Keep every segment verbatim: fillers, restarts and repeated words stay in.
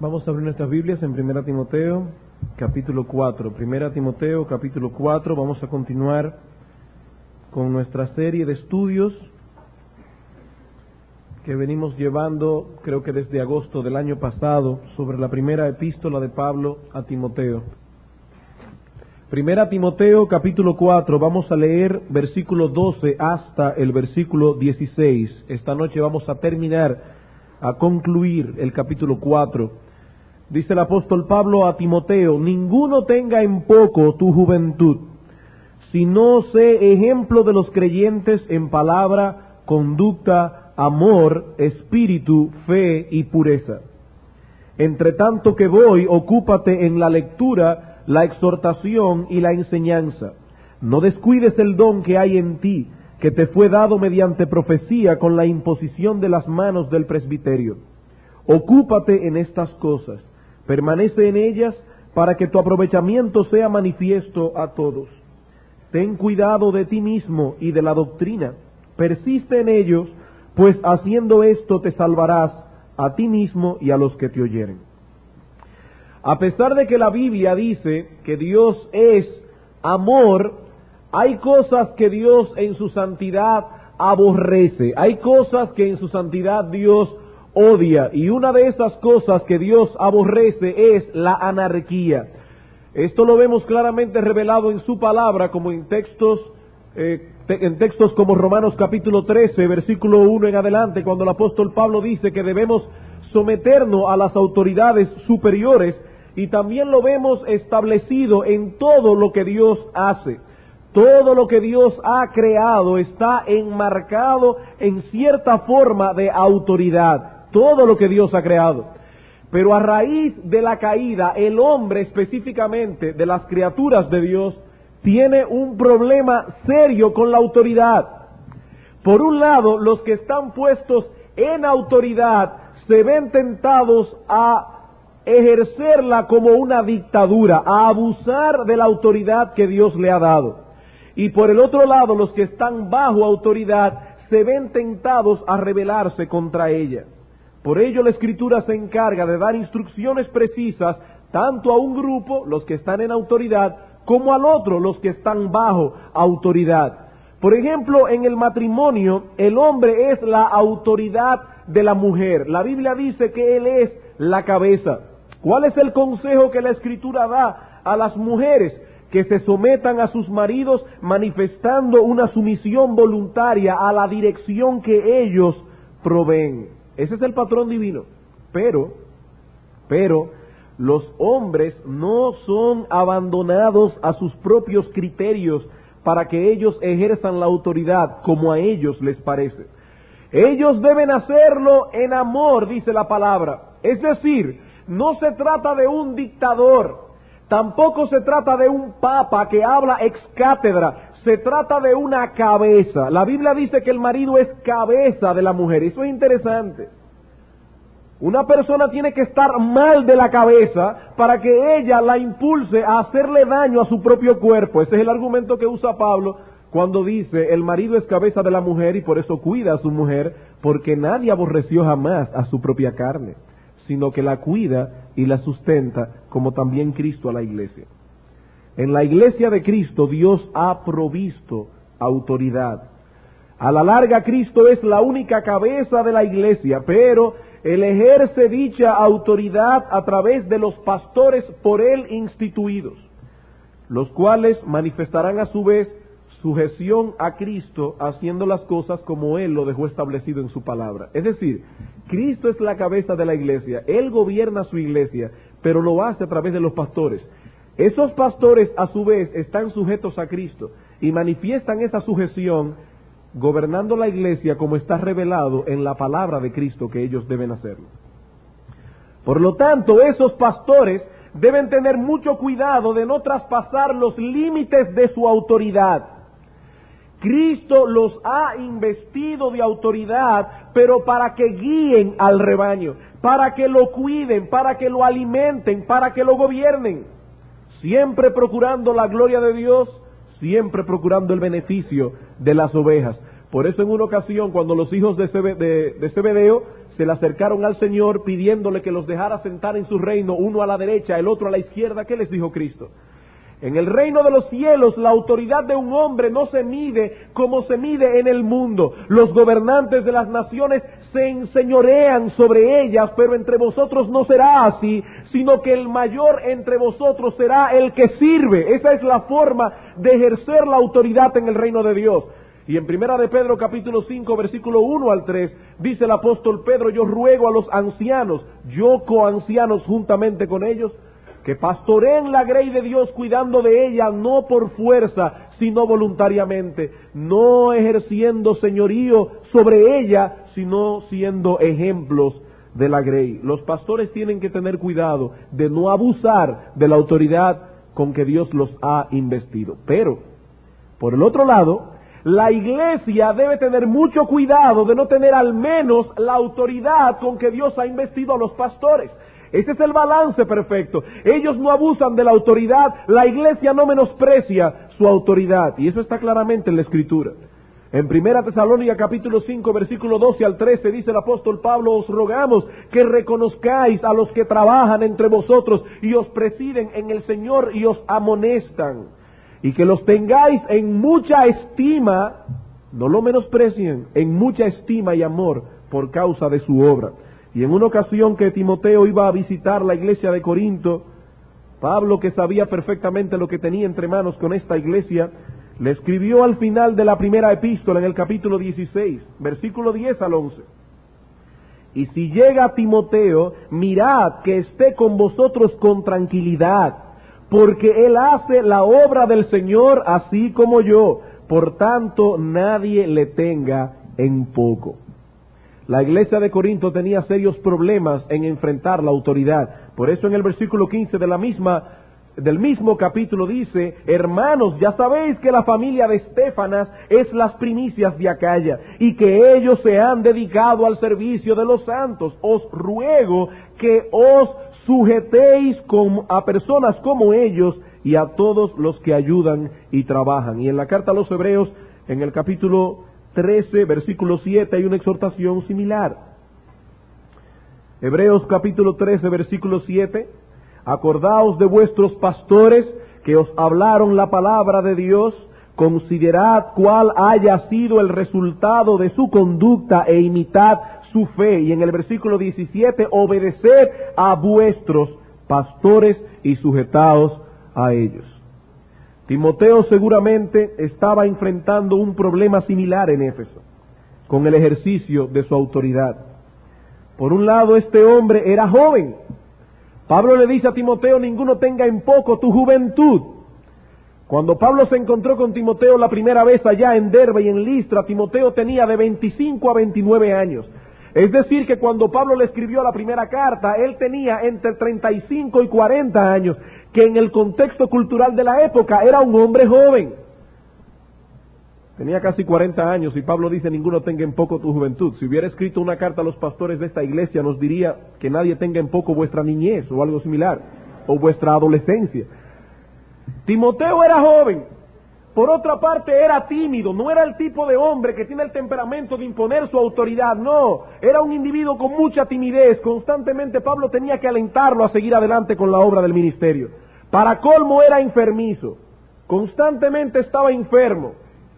Vamos a abrir nuestras Biblias en Primera Timoteo, capítulo cuatro. Primera Timoteo, capítulo cuatro. Vamos a continuar con nuestra serie de estudios que venimos llevando, creo que desde agosto del año pasado, sobre la primera epístola de Pablo a Timoteo. Primera Timoteo, capítulo cuatro. Vamos a leer versículo doce hasta el versículo dieciséis. Esta noche vamos a terminar, a concluir el capítulo cuatro. Dice el apóstol Pablo a Timoteo: ninguno tenga en poco tu juventud, sino sé ejemplo de los creyentes en palabra, conducta, amor, espíritu, fe y pureza. Entre tanto que voy, ocúpate en la lectura, la exhortación y la enseñanza. No descuides el don que hay en ti, que te fue dado mediante profecía con la imposición de las manos del presbiterio. Ocúpate en estas cosas. Permanece en ellas para que tu aprovechamiento sea manifiesto a todos. Ten cuidado de ti mismo y de la doctrina. Persiste en ellos, pues haciendo esto te salvarás a ti mismo y a los que te oyeren. A pesar de que la Biblia dice que Dios es amor, hay cosas que Dios en su santidad aborrece. Hay cosas que en su santidad Dios odia, y una de esas cosas que Dios aborrece es la anarquía. Esto lo vemos claramente revelado en su palabra, como en textos eh, te, en textos como Romanos capítulo trece, versículo uno en adelante, cuando el apóstol Pablo dice que debemos someternos a las autoridades superiores, y también lo vemos establecido en todo lo que Dios hace. Todo lo que Dios ha creado está enmarcado en cierta forma de autoridad. Todo lo que Dios ha creado. Pero a raíz de la caída, el hombre específicamente, de las criaturas de Dios, tiene un problema serio con la autoridad. Por un lado, los que están puestos en autoridad se ven tentados a ejercerla como una dictadura, a abusar de la autoridad que Dios le ha dado. Y por el otro lado, los que están bajo autoridad se ven tentados a rebelarse contra ella. Por ello la Escritura se encarga de dar instrucciones precisas tanto a un grupo, los que están en autoridad, como al otro, los que están bajo autoridad. Por ejemplo, en el matrimonio, el hombre es la autoridad de la mujer. La Biblia dice que él es la cabeza. ¿Cuál es el consejo que la Escritura da a las mujeres? Que se sometan a sus maridos manifestando una sumisión voluntaria a la dirección que ellos proveen. Ese es el patrón divino. Pero, pero, los hombres no son abandonados a sus propios criterios para que ellos ejerzan la autoridad como a ellos les parece. Ellos deben hacerlo en amor, dice la palabra. Es decir, no se trata de un dictador. Tampoco se trata de un papa que habla ex cátedra, se trata de una cabeza. La Biblia dice que el marido es cabeza de la mujer, eso es interesante. Una persona tiene que estar mal de la cabeza para que ella la impulse a hacerle daño a su propio cuerpo. Ese es el argumento que usa Pablo cuando dice: el marido es cabeza de la mujer y por eso cuida a su mujer, porque nadie aborreció jamás a su propia carne, sino que la cuida y la sustenta, como también Cristo a la iglesia. En la iglesia de Cristo Dios ha provisto autoridad. A la larga Cristo es la única cabeza de la iglesia, pero Él ejerce dicha autoridad a través de los pastores por Él instituidos, los cuales manifestarán a su vez sujeción a Cristo, haciendo las cosas como Él lo dejó establecido en su palabra. Es decir, Cristo es la cabeza de la iglesia, Él gobierna su iglesia, pero lo hace a través de los pastores. Esos pastores a su vez están sujetos a Cristo y manifiestan esa sujeción gobernando la iglesia como está revelado en la palabra de Cristo que ellos deben hacerlo. Por lo tanto, esos pastores deben tener mucho cuidado de no traspasar los límites de su autoridad. Cristo los ha investido de autoridad, pero para que guíen al rebaño, para que lo cuiden, para que lo alimenten, para que lo gobiernen, siempre procurando la gloria de Dios, siempre procurando el beneficio de las ovejas. Por eso en una ocasión, cuando los hijos de, Zebe, de, de Zebedeo se le acercaron al Señor pidiéndole que los dejara sentar en su reino, uno a la derecha, el otro a la izquierda. ¿Qué les dijo Cristo? En el reino de los cielos, la autoridad de un hombre no se mide como se mide en el mundo. Los gobernantes de las naciones se enseñorean sobre ellas, pero entre vosotros no será así, sino que el mayor entre vosotros será el que sirve. Esa es la forma de ejercer la autoridad en el reino de Dios. Y en Primera de Pedro capítulo cinco versículo uno al tres dice el apóstol Pedro: yo ruego a los ancianos, yo coancianos juntamente con ellos, que pastoreen la grey de Dios cuidando de ella, no por fuerza, sino voluntariamente, no ejerciendo señorío sobre ella, sino siendo ejemplos de la grey. Los pastores tienen que tener cuidado de no abusar de la autoridad con que Dios los ha investido. Pero, por el otro lado, la iglesia debe tener mucho cuidado de no tener al menos la autoridad con que Dios ha investido a los pastores. Ese es el balance perfecto. Ellos no abusan de la autoridad, la iglesia no menosprecia su autoridad. Y eso está claramente en la Escritura. En Primera Tesalónica capítulo cinco versículo doce al trece dice el apóstol Pablo: os rogamos que reconozcáis a los que trabajan entre vosotros y os presiden en el Señor y os amonestan, y que los tengáis en mucha estima, no lo menosprecien, en mucha estima y amor por causa de su obra. Y en una ocasión que Timoteo iba a visitar la iglesia de Corinto, Pablo, que sabía perfectamente lo que tenía entre manos con esta iglesia, le escribió al final de la primera epístola, en el capítulo dieciséis, versículo diez al once: y si llega Timoteo, mirad que esté con vosotros con tranquilidad, porque él hace la obra del Señor así como yo, por tanto nadie le tenga en poco. La iglesia de Corinto tenía serios problemas en enfrentar la autoridad. Por eso en el versículo quince de la misma, del mismo capítulo dice: hermanos, ya sabéis que la familia de Estéfanas es las primicias de Acaya, y que ellos se han dedicado al servicio de los santos. Os ruego que os sujetéis con, a personas como ellos y a todos los que ayudan y trabajan. Y en la carta a los Hebreos, en el capítulo trece, versículo siete, hay una exhortación similar. Hebreos capítulo trece, versículo siete: acordaos de vuestros pastores que os hablaron la palabra de Dios, considerad cuál haya sido el resultado de su conducta e imitad su fe. Y en el versículo diecisiete: obedeced a vuestros pastores y sujetaos a ellos. Timoteo seguramente estaba enfrentando un problema similar en Éfeso, con el ejercicio de su autoridad. Por un lado, este hombre era joven. Pablo le dice a Timoteo: ninguno tenga en poco tu juventud. Cuando Pablo se encontró con Timoteo la primera vez allá en Derbe y en Listra, Timoteo tenía de veinticinco a veintinueve años. Es decir, que cuando Pablo le escribió la primera carta, él tenía entre treinta y cinco y cuarenta años, que en el contexto cultural de la época era un hombre joven. Tenía casi cuarenta años y Pablo dice: ninguno tenga en poco tu juventud. Si hubiera escrito una carta a los pastores de esta iglesia, nos diría que nadie tenga en poco vuestra niñez o algo similar, o vuestra adolescencia. Timoteo era joven. Por otra parte, era tímido, no era el tipo de hombre que tiene el temperamento de imponer su autoridad, no, era un individuo con mucha timidez. Constantemente Pablo tenía que alentarlo a seguir adelante con la obra del ministerio. Para colmo, era enfermizo, constantemente estaba enfermo.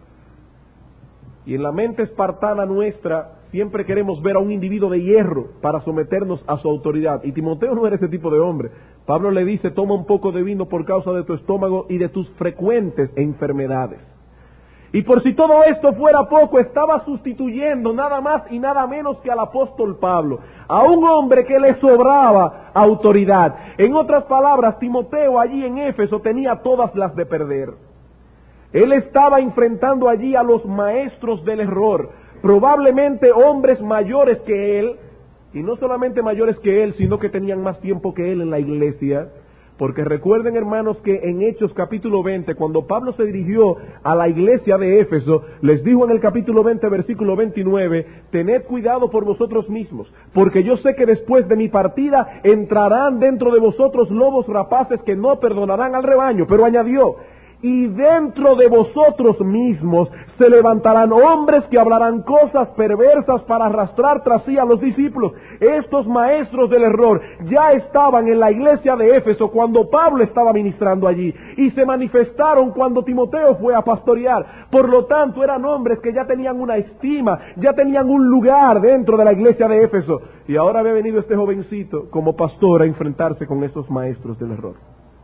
Y en la mente espartana nuestra, siempre queremos ver a un individuo de hierro para someternos a su autoridad. Y Timoteo no era ese tipo de hombre. Pablo le dice: toma un poco de vino por causa de tu estómago y de tus frecuentes enfermedades. Y por si todo esto fuera poco, estaba sustituyendo nada más y nada menos que al apóstol Pablo, a un hombre que le sobraba autoridad. En otras palabras, Timoteo allí en Éfeso tenía todas las de perder. Él estaba enfrentando allí a los maestros del error, probablemente hombres mayores que él, y no solamente mayores que él, sino que tenían más tiempo que él en la iglesia. Porque recuerden, hermanos, que en Hechos capítulo veinte, cuando Pablo se dirigió a la iglesia de Éfeso, les dijo en el capítulo veinte, versículo veintinueve: tened cuidado por vosotros mismos, porque yo sé que después de mi partida entrarán dentro de vosotros lobos rapaces que no perdonarán al rebaño. Pero añadió: y dentro de vosotros mismos se levantarán hombres que hablarán cosas perversas para arrastrar tras sí a los discípulos. Estos maestros del error ya estaban en la iglesia de Éfeso cuando Pablo estaba ministrando allí, y se manifestaron cuando Timoteo fue a pastorear. Por lo tanto, eran hombres que ya tenían una estima, ya tenían un lugar dentro de la iglesia de Éfeso, y ahora había venido este jovencito como pastor a enfrentarse con esos maestros del error.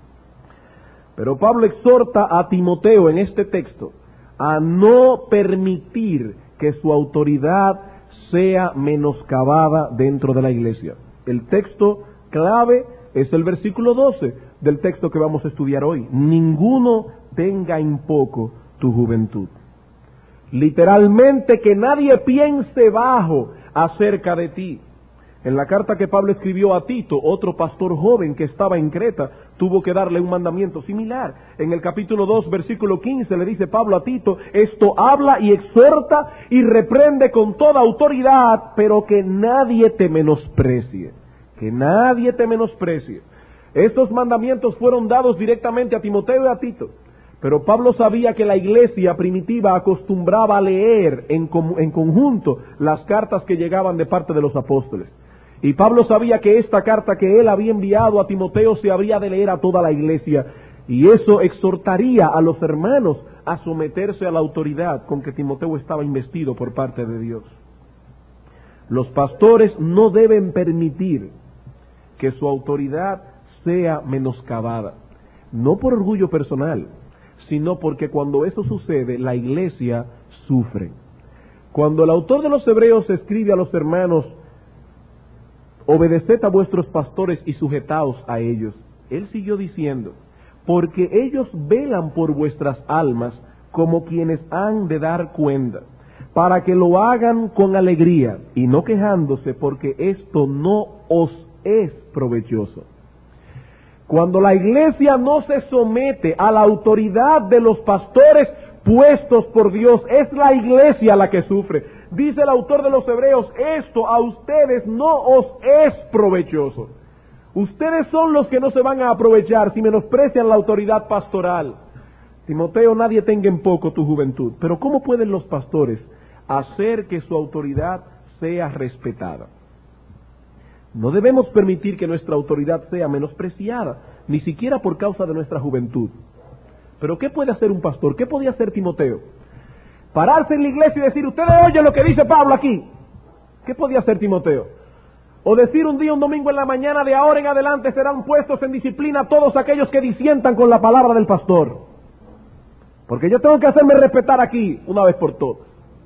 Pero Pablo exhorta a Timoteo en este texto a no permitir que su autoridad sea menoscabada dentro de la iglesia. El texto clave es el versículo doce del texto que vamos a estudiar hoy. Ninguno tenga en poco tu juventud. Literalmente, que nadie piense bajo acerca de ti. En la carta que Pablo escribió a Tito, otro pastor joven que estaba en Creta, tuvo que darle un mandamiento similar. En el capítulo dos, versículo quince, le dice Pablo a Tito: esto habla y exhorta y reprende con toda autoridad, pero que nadie te menosprecie. Que nadie te menosprecie. Estos mandamientos fueron dados directamente a Timoteo y a Tito. Pero Pablo sabía que la iglesia primitiva acostumbraba a leer en, en conjunto las cartas que llegaban de parte de los apóstoles. Y Pablo sabía que esta carta que él había enviado a Timoteo se habría de leer a toda la iglesia, y eso exhortaría a los hermanos a someterse a la autoridad con que Timoteo estaba investido por parte de Dios. Los pastores no deben permitir que su autoridad sea menoscabada, no por orgullo personal, sino porque cuando eso sucede, la iglesia sufre. Cuando el autor de los Hebreos escribe a los hermanos: obedeced a vuestros pastores y sujetaos a ellos, él siguió diciendo: porque ellos velan por vuestras almas como quienes han de dar cuenta, para que lo hagan con alegría y no quejándose, porque esto no os es provechoso. Cuando la iglesia no se somete a la autoridad de los pastores puestos por Dios, es la iglesia la que sufre. Dice el autor de los Hebreos: esto a ustedes no os es provechoso. Ustedes son los que no se van a aprovechar si menosprecian la autoridad pastoral. Timoteo, nadie tenga en poco tu juventud. Pero ¿cómo pueden los pastores hacer que su autoridad sea respetada? No debemos permitir que nuestra autoridad sea menospreciada, ni siquiera por causa de nuestra juventud. Pero ¿qué puede hacer un pastor? ¿Qué podía hacer Timoteo? Pararse en la iglesia y decir: ustedes oyen lo que dice Pablo aquí. ¿Qué podía hacer Timoteo? O decir un día, un domingo en la mañana: de ahora en adelante serán puestos en disciplina todos aquellos que disientan con la palabra del pastor, porque yo tengo que hacerme respetar aquí una vez por todas.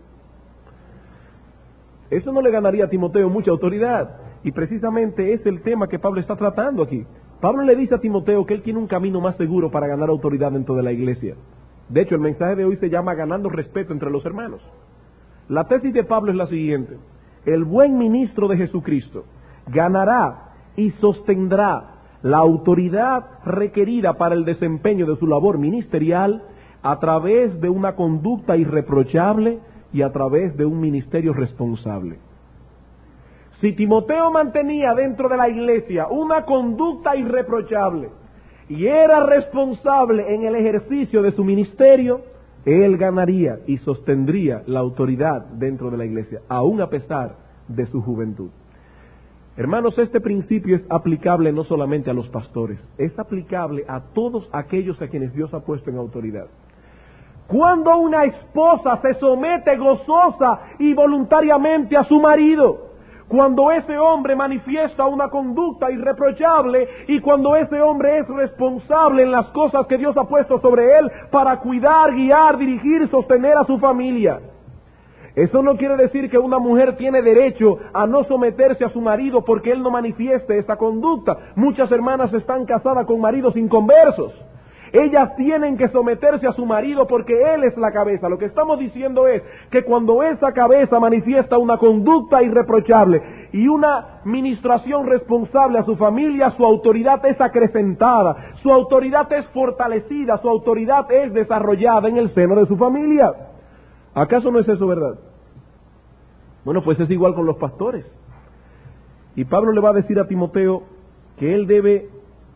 Eso no le ganaría a Timoteo mucha autoridad, y precisamente es el tema que Pablo está tratando aquí. Pablo le dice a Timoteo que él tiene un camino más seguro para ganar autoridad dentro de la iglesia. De hecho, el mensaje de hoy se llama ganando respeto entre los hermanos. La tesis de Pablo es la siguiente: el buen ministro de Jesucristo ganará y sostendrá la autoridad requerida para el desempeño de su labor ministerial a través de una conducta irreprochable y a través de un ministerio responsable. Si Timoteo mantenía dentro de la iglesia una conducta irreprochable y era responsable en el ejercicio de su ministerio, él ganaría y sostendría la autoridad dentro de la iglesia, aún a pesar de su juventud. Hermanos, este principio es aplicable no solamente a los pastores, es aplicable a todos aquellos a quienes Dios ha puesto en autoridad. Cuando una esposa se somete gozosa y voluntariamente a su marido, cuando ese hombre manifiesta una conducta irreprochable y cuando ese hombre es responsable en las cosas que Dios ha puesto sobre él para cuidar, guiar, dirigir y sostener a su familia. Eso no quiere decir que una mujer tiene derecho a no someterse a su marido porque él no manifieste esa conducta. Muchas hermanas están casadas con maridos inconversos. Ellas tienen que someterse a su marido porque él es la cabeza. Lo que estamos diciendo es que cuando esa cabeza manifiesta una conducta irreprochable y una ministración responsable a su familia, su autoridad es acrecentada, su autoridad es fortalecida, su autoridad es desarrollada en el seno de su familia. ¿Acaso no es eso verdad? Bueno, pues es igual con los pastores. Y Pablo le va a decir a Timoteo que él debe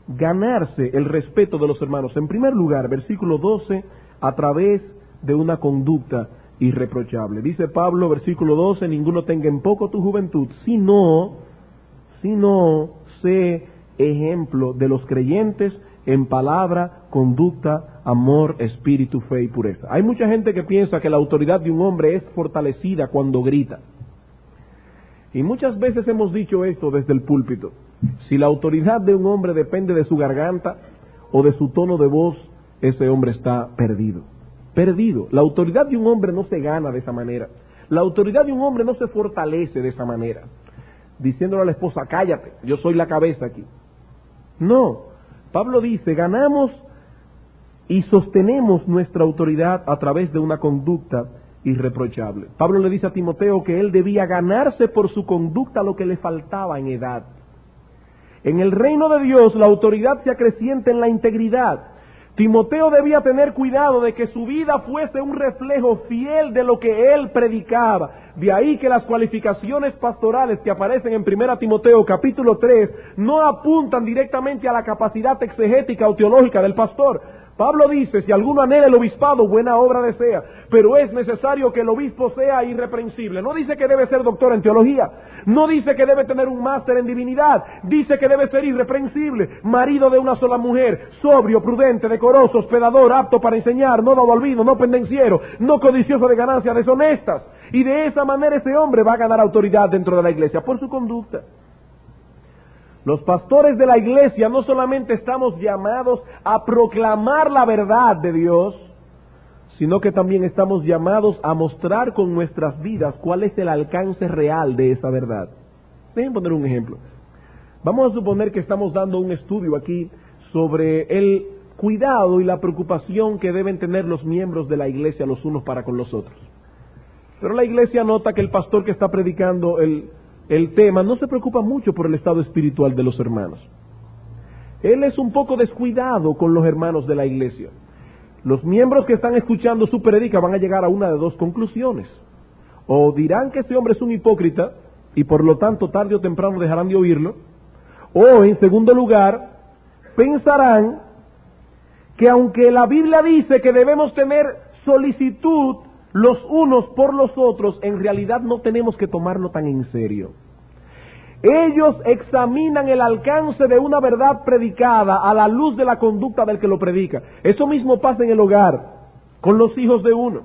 ganarse el respeto de los hermanos. En primer lugar, versículo doce, a través de una conducta irreprochable. Dice Pablo, versículo doce, ninguno tenga en poco tu juventud, sino, sino sé ejemplo de los creyentes en palabra, conducta, amor, espíritu, fe y pureza. Hay mucha gente que piensa que la autoridad de un hombre es fortalecida cuando grita. Y muchas veces hemos dicho esto desde el púlpito. Si la autoridad de un hombre depende de su garganta o de su tono de voz, ese hombre está perdido. Perdido. La autoridad de un hombre no se gana de esa manera. La autoridad de un hombre no se fortalece de esa manera, diciéndole a la esposa, cállate, yo soy la cabeza aquí. No. Pablo dice, ganamos y sostenemos nuestra autoridad a través de una conducta irreprochable. Pablo le dice a Timoteo que él debía ganarse por su conducta lo que le faltaba en edad. En el reino de Dios la autoridad se acrecienta en la integridad. Timoteo debía tener cuidado de que su vida fuese un reflejo fiel de lo que él predicaba. De ahí que las cualificaciones pastorales que aparecen en primera Timoteo capítulo tres no apuntan directamente a la capacidad exegética o teológica del pastor. Pablo dice, si alguno anhela el obispado, buena obra desea, pero es necesario que el obispo sea irreprensible. No dice que debe ser doctor en teología, no dice que debe tener un máster en divinidad, dice que debe ser irreprensible, marido de una sola mujer, sobrio, prudente, decoroso, hospedador, apto para enseñar, no dado al vino, no pendenciero, no codicioso de ganancias deshonestas. Y de esa manera ese hombre va a ganar autoridad dentro de la iglesia, por su conducta. Los pastores de la iglesia no solamente estamos llamados a proclamar la verdad de Dios, sino que también estamos llamados a mostrar con nuestras vidas cuál es el alcance real de esa verdad. Déjenme poner un ejemplo. Vamos a suponer que estamos dando un estudio aquí sobre el cuidado y la preocupación que deben tener los miembros de la iglesia los unos para con los otros. Pero la iglesia nota que el pastor que está predicando el El tema no se preocupa mucho por el estado espiritual de los hermanos. Él es un poco descuidado con los hermanos de la iglesia. Los miembros que están escuchando su predica van a llegar a una de dos conclusiones. O dirán que ese hombre es un hipócrita y por lo tanto tarde o temprano dejarán de oírlo. O en segundo lugar, pensarán que aunque la Biblia dice que debemos tener solicitud los unos por los otros, en realidad no tenemos que tomarlo tan en serio. Ellos examinan el alcance de una verdad predicada a la luz de la conducta del que lo predica. Eso mismo pasa en el hogar, con los hijos de uno.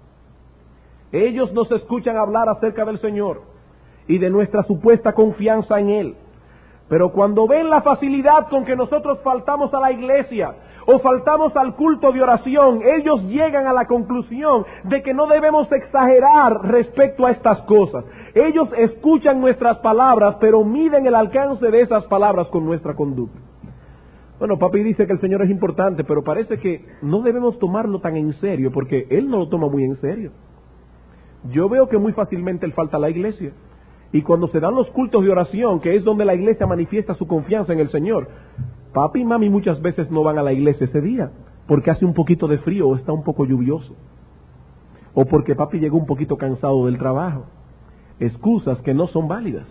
Ellos nos escuchan hablar acerca del Señor y de nuestra supuesta confianza en Él. Pero cuando ven la facilidad con que nosotros faltamos a la iglesia o faltamos al culto de oración, ellos llegan a la conclusión de que no debemos exagerar respecto a estas cosas. Ellos escuchan nuestras palabras, pero miden el alcance de esas palabras con nuestra conducta. Bueno, papi dice que el Señor es importante, pero parece que no debemos tomarlo tan en serio, porque Él no lo toma muy en serio. Yo veo que muy fácilmente Él falta a la iglesia. Y cuando se dan los cultos de oración, que es donde la iglesia manifiesta su confianza en el Señor, papi y mami muchas veces no van a la iglesia ese día, porque hace un poquito de frío o está un poco lluvioso. O porque papi llegó un poquito cansado del trabajo. Excusas que no son válidas.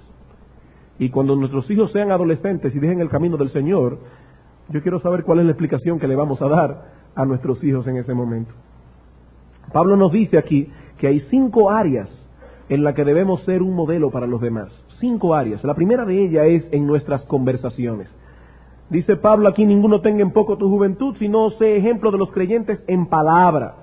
Y cuando nuestros hijos sean adolescentes y dejen el camino del Señor, yo quiero saber cuál es la explicación que le vamos a dar a nuestros hijos en ese momento. Pablo nos dice aquí que hay cinco áreas en las que debemos ser un modelo para los demás. Cinco áreas. La primera de ellas es en nuestras conversaciones. Dice Pablo aquí, ninguno tenga en poco tu juventud, sino sé ejemplo de los creyentes en palabra.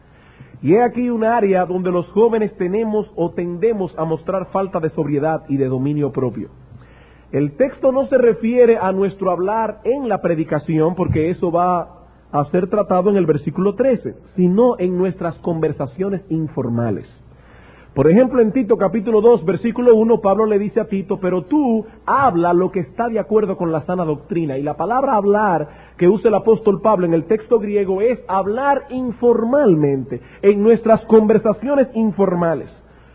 Y he aquí un área donde los jóvenes tenemos o tendemos a mostrar falta de sobriedad y de dominio propio. El texto no se refiere a nuestro hablar en la predicación, porque eso va a ser tratado en el versículo trece, sino en nuestras conversaciones informales. Por ejemplo, en Tito capítulo dos, versículo uno, Pablo le dice a Tito, pero tú habla lo que está de acuerdo con la sana doctrina. Y la palabra hablar que usa el apóstol Pablo en el texto griego es hablar informalmente, en nuestras conversaciones informales.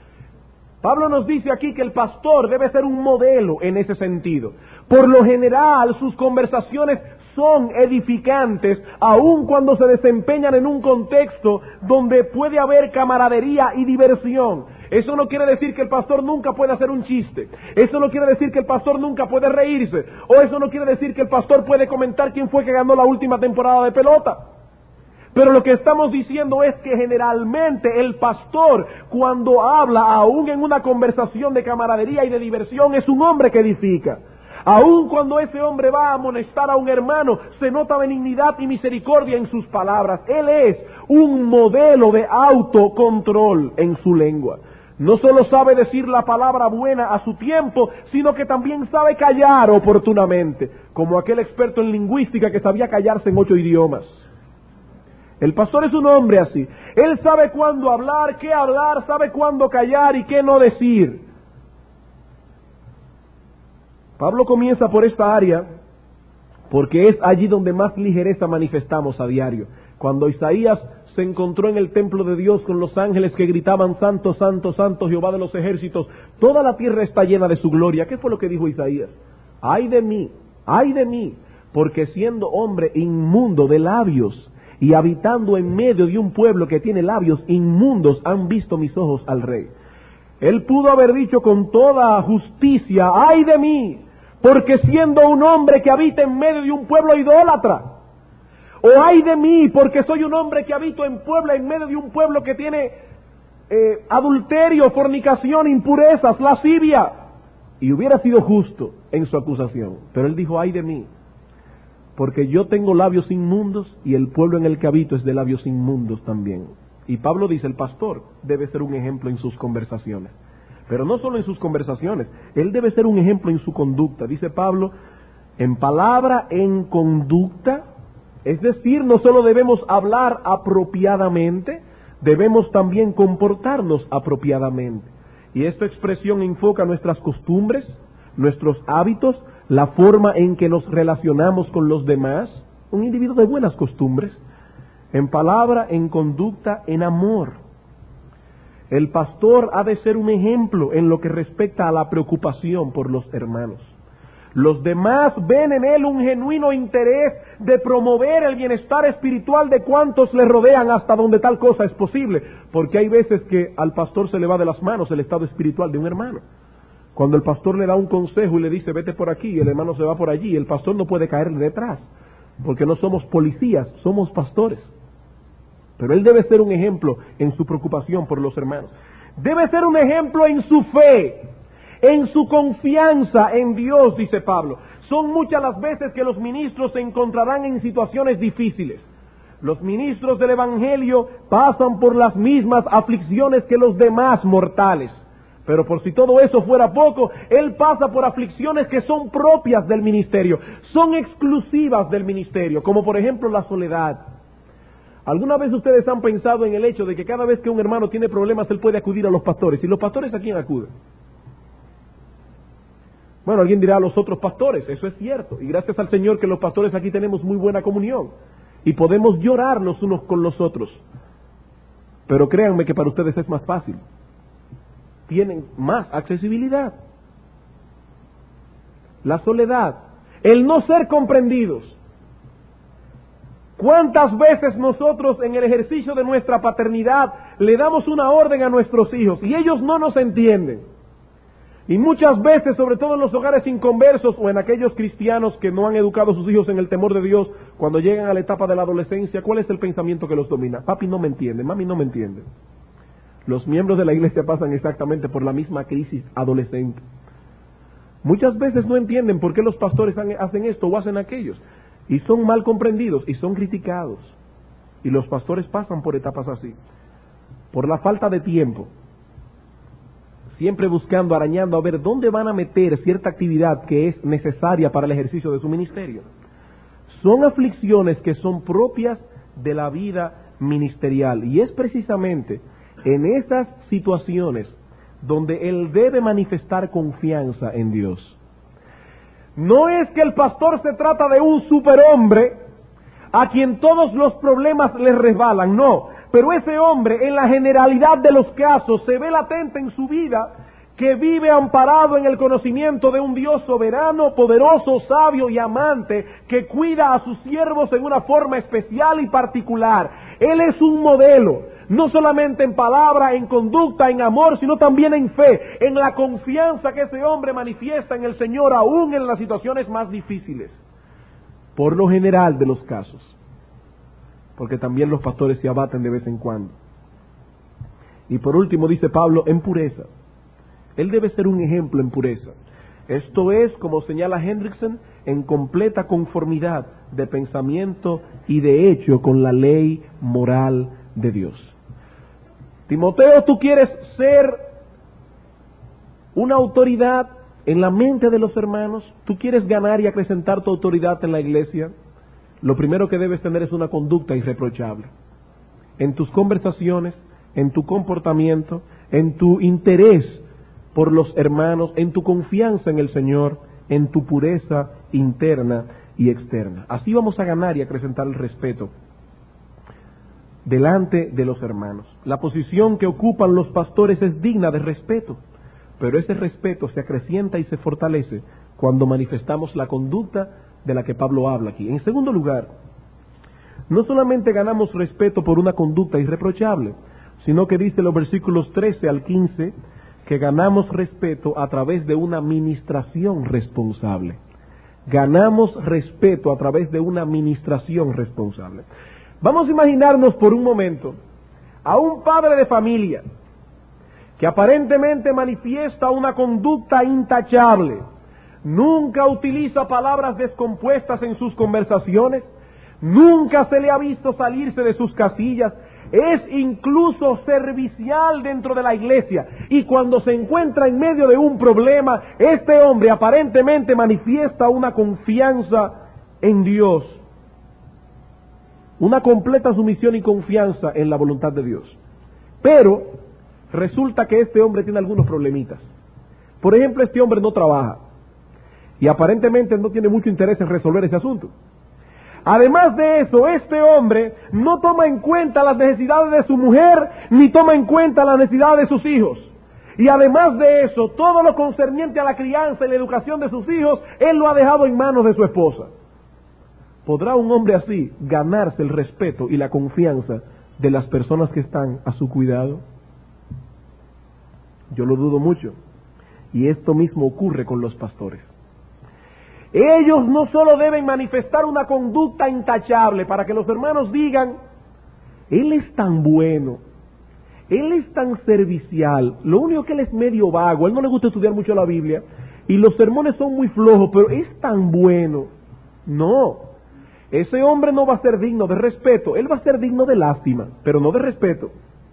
Pablo nos dice aquí que el pastor debe ser un modelo en ese sentido. Por lo general, sus conversaciones son edificantes, aun cuando se desempeñan en un contexto donde puede haber camaradería y diversión. Eso no quiere decir que el pastor nunca puede hacer un chiste. Eso no quiere decir que el pastor nunca puede reírse. O eso no quiere decir que el pastor puede comentar quién fue que ganó la última temporada de pelota. Pero lo que estamos diciendo es que generalmente el pastor, cuando habla, aún en una conversación de camaradería y de diversión, es un hombre que edifica. Aún cuando ese hombre va a amonestar a un hermano, se nota benignidad y misericordia en sus palabras. Él es un modelo de autocontrol en su lengua. No solo sabe decir la palabra buena a su tiempo, sino que también sabe callar oportunamente, como aquel experto en lingüística que sabía callarse en ocho idiomas. El pastor es un hombre así. Él sabe cuándo hablar, qué hablar, sabe cuándo callar y qué no decir. Pablo comienza por esta área porque es allí donde más ligereza manifestamos a diario. Cuando Isaías se encontró en el templo de Dios con los ángeles que gritaban: Santo, Santo, Santo, Jehová de los ejércitos, toda la tierra está llena de su gloria. ¿Qué fue lo que dijo Isaías? Ay de mí, ay de mí, porque siendo hombre inmundo de labios y habitando en medio de un pueblo que tiene labios inmundos, han visto mis ojos al Rey. Él pudo haber dicho con toda justicia: ay de mí, porque siendo un hombre que habita en medio de un pueblo idólatra. O ay de mí, porque soy un hombre que habito en pueblo, en medio de un pueblo que tiene eh, adulterio, fornicación, impurezas, lascivia. Y hubiera sido justo en su acusación. Pero él dijo: ay de mí, porque yo tengo labios inmundos y el pueblo en el que habito es de labios inmundos también. Y Pablo dice: el pastor debe ser un ejemplo en sus conversaciones. Pero no solo en sus conversaciones, él debe ser un ejemplo en su conducta. Dice Pablo: en palabra, en conducta. Es decir, no solo debemos hablar apropiadamente, debemos también comportarnos apropiadamente. Y esta expresión enfoca nuestras costumbres, nuestros hábitos, la forma en que nos relacionamos con los demás. Un individuo de buenas costumbres. En palabra, en conducta, en amor. El pastor ha de ser un ejemplo en lo que respecta a la preocupación por los hermanos. Los demás ven en él un genuino interés de promover el bienestar espiritual de cuantos le rodean hasta donde tal cosa es posible. Porque hay veces que al pastor se le va de las manos el estado espiritual de un hermano. Cuando el pastor le da un consejo y le dice: vete por aquí, y el hermano se va por allí, el pastor no puede caerle detrás. Porque no somos policías, somos pastores. Pero él debe ser un ejemplo en su preocupación por los hermanos. Debe ser un ejemplo en su fe, en su confianza en Dios, dice Pablo. Son muchas las veces que los ministros se encontrarán en situaciones difíciles. Los ministros del Evangelio pasan por las mismas aflicciones que los demás mortales. Pero por si todo eso fuera poco, él pasa por aflicciones que son propias del ministerio, son exclusivas del ministerio, como por ejemplo la soledad. ¿Alguna vez ustedes han pensado en el hecho de que cada vez que un hermano tiene problemas, él puede acudir a los pastores? ¿Y los pastores a quién acuden? Bueno, alguien dirá: a los otros pastores. Eso es cierto. Y gracias al Señor que los pastores aquí tenemos muy buena comunión. Y podemos llorar los unos con los otros. Pero créanme que para ustedes es más fácil. Tienen más accesibilidad. La soledad. El no ser comprendidos. ¿Cuántas veces nosotros en el ejercicio de nuestra paternidad le damos una orden a nuestros hijos y ellos no nos entienden? Y muchas veces, sobre todo en los hogares inconversos o en aquellos cristianos que no han educado a sus hijos en el temor de Dios, cuando llegan a la etapa de la adolescencia, ¿cuál es el pensamiento que los domina? Papi no me entiende, mami no me entiende. Los miembros de la iglesia pasan exactamente por la misma crisis adolescente. Muchas veces no entienden por qué los pastores hacen esto o hacen aquello. Y son mal comprendidos y son criticados. Y los pastores pasan por etapas así. Por la falta de tiempo. Siempre buscando, arañando a ver dónde van a meter cierta actividad que es necesaria para el ejercicio de su ministerio. Son aflicciones que son propias de la vida ministerial. Y es precisamente en esas situaciones donde él debe manifestar confianza en Dios. No es que el pastor se trata de un superhombre a quien todos los problemas le resbalan, no. Pero ese hombre, en la generalidad de los casos, se ve latente en su vida que vive amparado en el conocimiento de un Dios soberano, poderoso, sabio y amante, que cuida a sus siervos en una forma especial y particular. Él es un modelo. no solamente en palabra, en conducta, en amor, sino también en fe, en la confianza que ese hombre manifiesta en el Señor, aún en las situaciones más difíciles, por lo general de los casos, porque también los pastores se abaten de vez en cuando. Y por último dice Pablo, en pureza. Él debe ser un ejemplo en pureza. Esto es, como señala Hendrickson, en completa conformidad de pensamiento y de hecho con la ley moral de Dios. Timoteo, tú quieres ser una autoridad en la mente de los hermanos, tú quieres ganar y acrecentar tu autoridad en la iglesia. Lo primero que debes tener es una conducta irreprochable. En tus conversaciones, en tu comportamiento, en tu interés por los hermanos, en tu confianza en el Señor, en tu pureza interna y externa. Así vamos a ganar y acrecentar el respeto delante de los hermanos. La posición que ocupan los pastores es digna de respeto, pero ese respeto se acrecienta y se fortalece cuando manifestamos la conducta de la que Pablo habla aquí. En segundo lugar, no solamente ganamos respeto por una conducta irreprochable, sino que dice los versículos trece al quince, que ganamos respeto a través de una ministración responsable. Ganamos respeto a través de una ministración responsable. Vamos a imaginarnos por un momento a un padre de familia que aparentemente manifiesta una conducta intachable, nunca utiliza palabras descompuestas en sus conversaciones, nunca se le ha visto salirse de sus casillas, es incluso servicial dentro de la iglesia, y cuando se encuentra en medio de un problema, este hombre aparentemente manifiesta una confianza en Dios, una completa sumisión y confianza en la voluntad de Dios. Pero resulta que este hombre tiene algunos problemitas. Por ejemplo, este hombre no trabaja y aparentemente no tiene mucho interés en resolver ese asunto. Además de eso, este hombre no toma en cuenta las necesidades de su mujer, ni toma en cuenta las necesidades de sus hijos. Y además de eso, todo lo concerniente a la crianza y la educación de sus hijos, él lo ha dejado en manos de su esposa. ¿Podrá un hombre así ganarse el respeto y la confianza de las personas que están a su cuidado? Yo lo dudo mucho. Y esto mismo ocurre con los pastores. Ellos no solo deben manifestar una conducta intachable para que los hermanos digan, él es tan bueno, él es tan servicial, lo único que él es medio vago, a él no le gusta estudiar mucho la Biblia, y los sermones son muy flojos, pero es tan bueno. No, ese hombre no va a ser digno de respeto, él va a ser digno de lástima, pero no de respeto.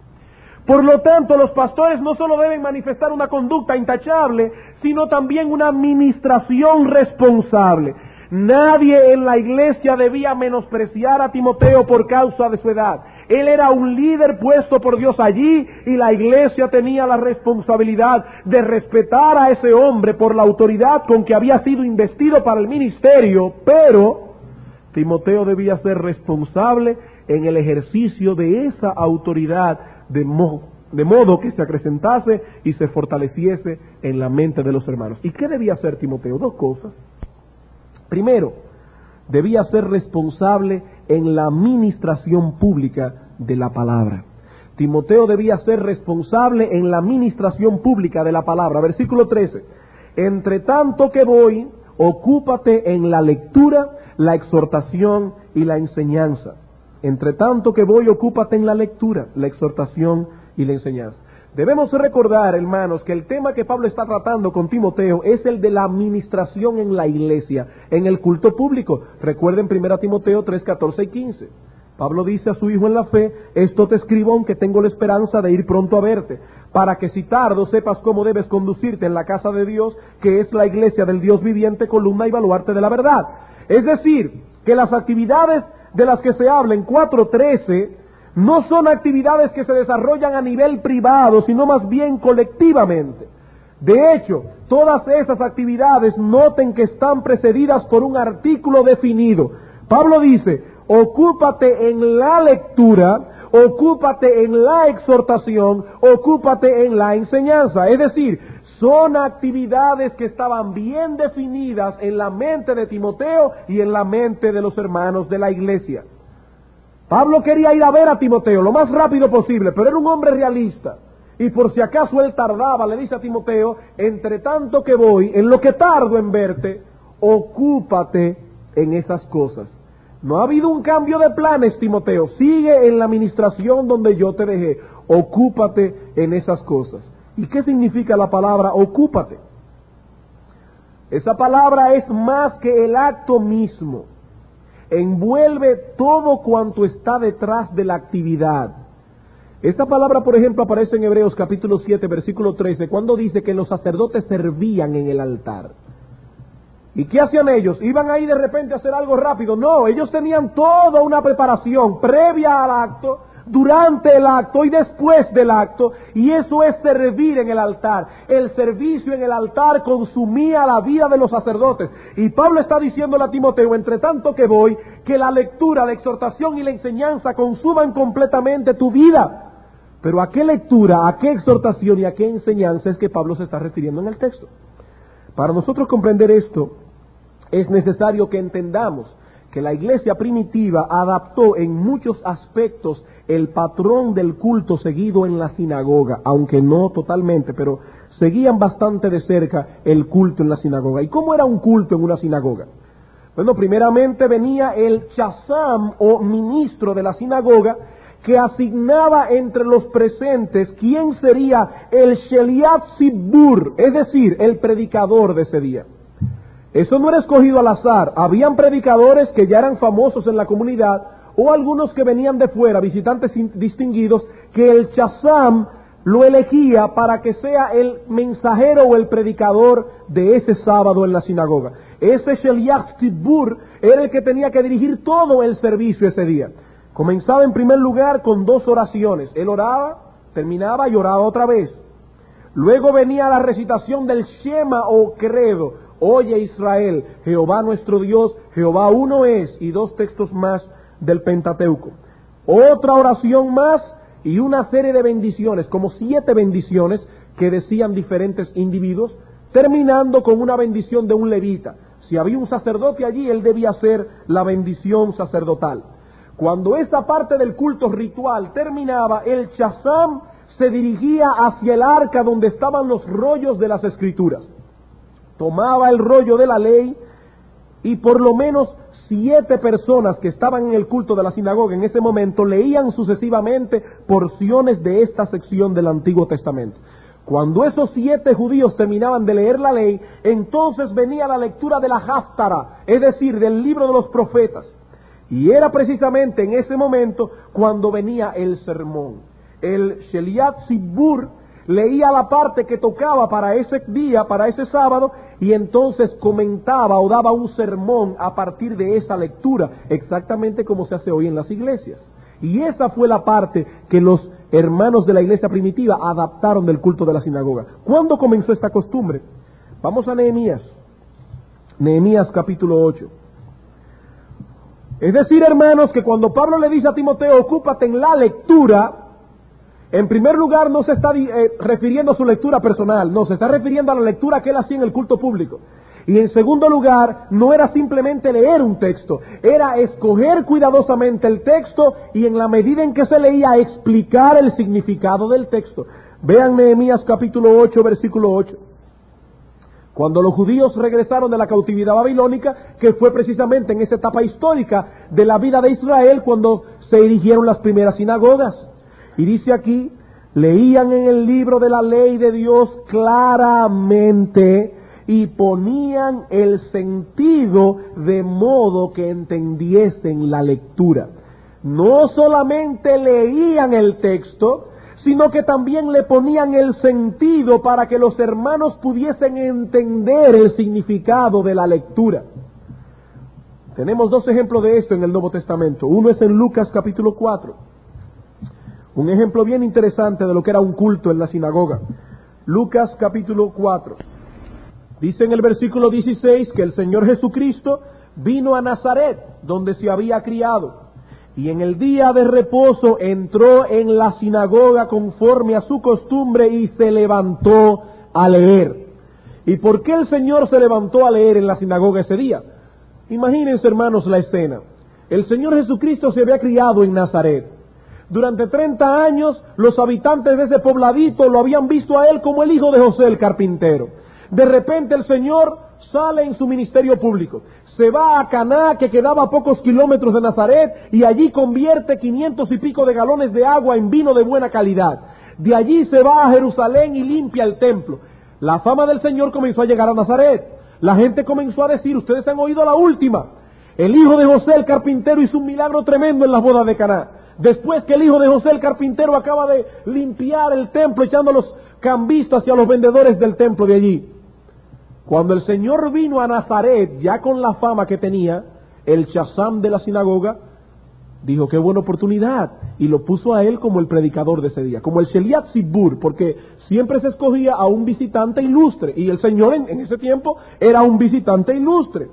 Por lo tanto, los pastores no solo deben manifestar una conducta intachable, sino también una administración responsable. Nadie en la iglesia debía menospreciar a Timoteo por causa de su edad. Él era un líder puesto por Dios allí y la iglesia tenía la responsabilidad de respetar a ese hombre por la autoridad con que había sido investido para el ministerio, pero Timoteo debía ser responsable en el ejercicio de esa autoridad, de modo, de modo que se acrecentase y se fortaleciese en la mente de los hermanos. ¿Y qué debía hacer Timoteo? Dos cosas. Primero, debía ser responsable en la administración pública de la palabra. Timoteo debía ser responsable en la administración pública de la palabra. Versículo trece. Entre tanto que voy, ocúpate en la lectura, la exhortación y la enseñanza. Entre tanto que voy, ocúpate en la lectura, la exhortación y la enseñanza. Debemos recordar, hermanos, que el tema que Pablo está tratando con Timoteo es el de la administración en la iglesia, en el culto público. Recuerden primera Timoteo tres, catorce y quince. Pablo dice a su hijo en la fe, esto te escribo aunque tengo la esperanza de ir pronto a verte, para que si tardo sepas cómo debes conducirte en la casa de Dios, que es la iglesia del Dios viviente, columna y baluarte de la verdad. Es decir, que las actividades de las que se habla en cuatro trece no son actividades que se desarrollan a nivel privado, sino más bien colectivamente. De hecho, todas esas actividades, noten que están precedidas por un artículo definido. Pablo dice, ocúpate en la lectura, ocúpate en la exhortación, ocúpate en la enseñanza. Es decir, son actividades que estaban bien definidas en la mente de Timoteo y en la mente de los hermanos de la iglesia. Pablo quería ir a ver a Timoteo lo más rápido posible, pero era un hombre realista. Y por si acaso él tardaba, le dice a Timoteo, entre tanto que voy, en lo que tardo en verte, ocúpate en esas cosas. No ha habido un cambio de planes, Timoteo. Sigue en la administración donde yo te dejé. Ocúpate en esas cosas. ¿Y qué significa la palabra ocúpate? Esa palabra es más que el acto mismo. Envuelve todo cuanto está detrás de la actividad. Esta palabra, por ejemplo, aparece en Hebreos capítulo siete, versículo trece, cuando dice que los sacerdotes servían en el altar. ¿Y qué hacían ellos? ¿Iban ahí de repente a hacer algo rápido? No, ellos tenían toda una preparación previa al acto, durante el acto y después del acto, y eso es servir en el altar. El servicio en el altar consumía la vida de los sacerdotes. Y Pablo está diciéndole a Timoteo, entre tanto que voy, que la lectura, la exhortación y la enseñanza consuman completamente tu vida. Pero ¿a qué lectura, a qué exhortación y a qué enseñanza es que Pablo se está refiriendo en el texto? Para nosotros comprender esto, es necesario que entendamos que la iglesia primitiva adaptó en muchos aspectos el patrón del culto seguido en la sinagoga, aunque no totalmente, pero seguían bastante de cerca el culto en la sinagoga. ¿Y cómo era un culto en una sinagoga? Bueno, primeramente venía el chazam o ministro de la sinagoga, que asignaba entre los presentes quién sería el Sheliat Tzibur, es decir, el predicador de ese día. Eso no era escogido al azar. Habían predicadores que ya eran famosos en la comunidad o algunos que venían de fuera, visitantes distinguidos, que el chazam lo elegía para que sea el mensajero o el predicador de ese sábado en la sinagoga. Ese Sheliat Tzibur era el que tenía que dirigir todo el servicio ese día. Comenzaba en primer lugar con dos oraciones. Él oraba, terminaba y oraba otra vez. Luego venía la recitación del Shema o credo. Oye Israel, Jehová nuestro Dios, Jehová uno es, y dos textos más del Pentateuco. Otra oración más y una serie de bendiciones, como siete bendiciones que decían diferentes individuos, terminando con una bendición de un levita. Si había un sacerdote allí, él debía hacer la bendición sacerdotal. Cuando esta parte del culto ritual terminaba, el chazam se dirigía hacia el arca donde estaban los rollos de las escrituras. Tomaba el rollo de la ley y por lo menos siete personas que estaban en el culto de la sinagoga en ese momento leían sucesivamente porciones de esta sección del Antiguo Testamento. Cuando esos siete judíos terminaban de leer la ley, entonces venía la lectura de la Haftara, es decir, del libro de los profetas. Y era precisamente en ese momento cuando venía el sermón. El Sheliat Tzibur leía la parte que tocaba para ese día, para ese sábado, y entonces comentaba o daba un sermón a partir de esa lectura, exactamente como se hace hoy en las iglesias. Y esa fue la parte que los hermanos de la iglesia primitiva adaptaron del culto de la sinagoga. ¿Cuándo comenzó esta costumbre? Vamos a Nehemías. Nehemías capítulo ocho. Es decir, hermanos, que cuando Pablo le dice a Timoteo, ocúpate en la lectura, en primer lugar no se está eh, refiriendo a su lectura personal, no, se está refiriendo a la lectura que él hacía en el culto público. Y en segundo lugar, no era simplemente leer un texto, era escoger cuidadosamente el texto y en la medida en que se leía explicar el significado del texto. Vean Nehemías capítulo ocho, versículo ocho. Cuando los judíos regresaron de la cautividad babilónica, que fue precisamente en esa etapa histórica de la vida de Israel cuando se erigieron las primeras sinagogas. Y dice aquí, leían en el libro de la ley de Dios claramente y ponían el sentido de modo que entendiesen la lectura. No solamente leían el texto, sino que también le ponían el sentido para que los hermanos pudiesen entender el significado de la lectura. Tenemos dos ejemplos de esto en el Nuevo Testamento. Uno es en Lucas capítulo cuatro. Un ejemplo bien interesante de lo que era un culto en la sinagoga. Lucas capítulo cuatro. Dice en el versículo dieciséis que el Señor Jesucristo vino a Nazaret, donde se había criado. Y en el día de reposo entró en la sinagoga conforme a su costumbre y se levantó a leer. ¿Y por qué el Señor se levantó a leer en la sinagoga ese día? Imagínense, hermanos, la escena. El Señor Jesucristo se había criado en Nazaret. Durante treinta años los habitantes de ese pobladito lo habían visto a él como el hijo de José el carpintero. De repente el Señor sale en su ministerio público, se va a Caná, que quedaba a pocos kilómetros de Nazaret, y allí convierte quinientos y pico de galones de agua en vino de buena calidad. De allí se va a Jerusalén y limpia el templo. La fama del Señor comenzó a llegar a Nazaret. La gente comenzó a decir: ustedes han oído la última. El hijo de José el carpintero hizo un milagro tremendo en las bodas de Caná. Después que el hijo de José el carpintero acaba de limpiar el templo, echando a los cambistas y a los vendedores del templo de allí. Cuando el Señor vino a Nazaret, ya con la fama que tenía, el chazam de la sinagoga dijo: qué buena oportunidad, y lo puso a él como el predicador de ese día, como el Sheliat Tzibur, porque siempre se escogía a un visitante ilustre, y el Señor en, en ese tiempo era un visitante ilustre.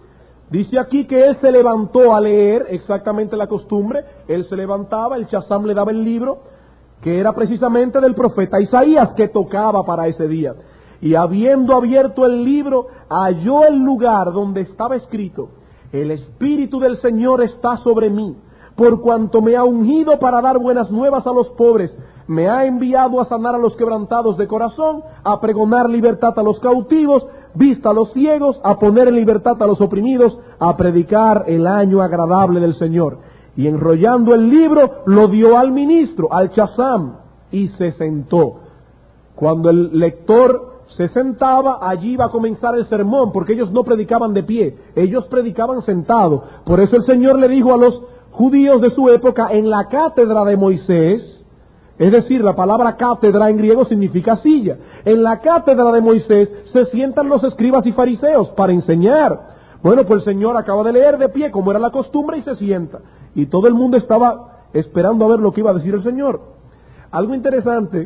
Dice aquí que él se levantó a leer, exactamente la costumbre, él se levantaba, el chazam le daba el libro, que era precisamente del profeta Isaías, que tocaba para ese día. Y habiendo abierto el libro, halló el lugar donde estaba escrito: el Espíritu del Señor está sobre mí, por cuanto me ha ungido para dar buenas nuevas a los pobres, me ha enviado a sanar a los quebrantados de corazón, a pregonar libertad a los cautivos, vista a los ciegos, a poner en libertad a los oprimidos, a predicar el año agradable del Señor. Y enrollando el libro, lo dio al ministro, al chazam, y se sentó. Cuando el lector se sentaba, allí iba a comenzar el sermón, porque ellos no predicaban de pie, ellos predicaban sentados. Por eso el Señor le dijo a los judíos de su época: en la cátedra de Moisés, es decir, la palabra cátedra en griego significa silla, en la cátedra de Moisés se sientan los escribas y fariseos para enseñar. Bueno, pues el Señor acaba de leer de pie, como era la costumbre, y se sienta, y todo el mundo estaba esperando a ver lo que iba a decir el Señor. Algo interesante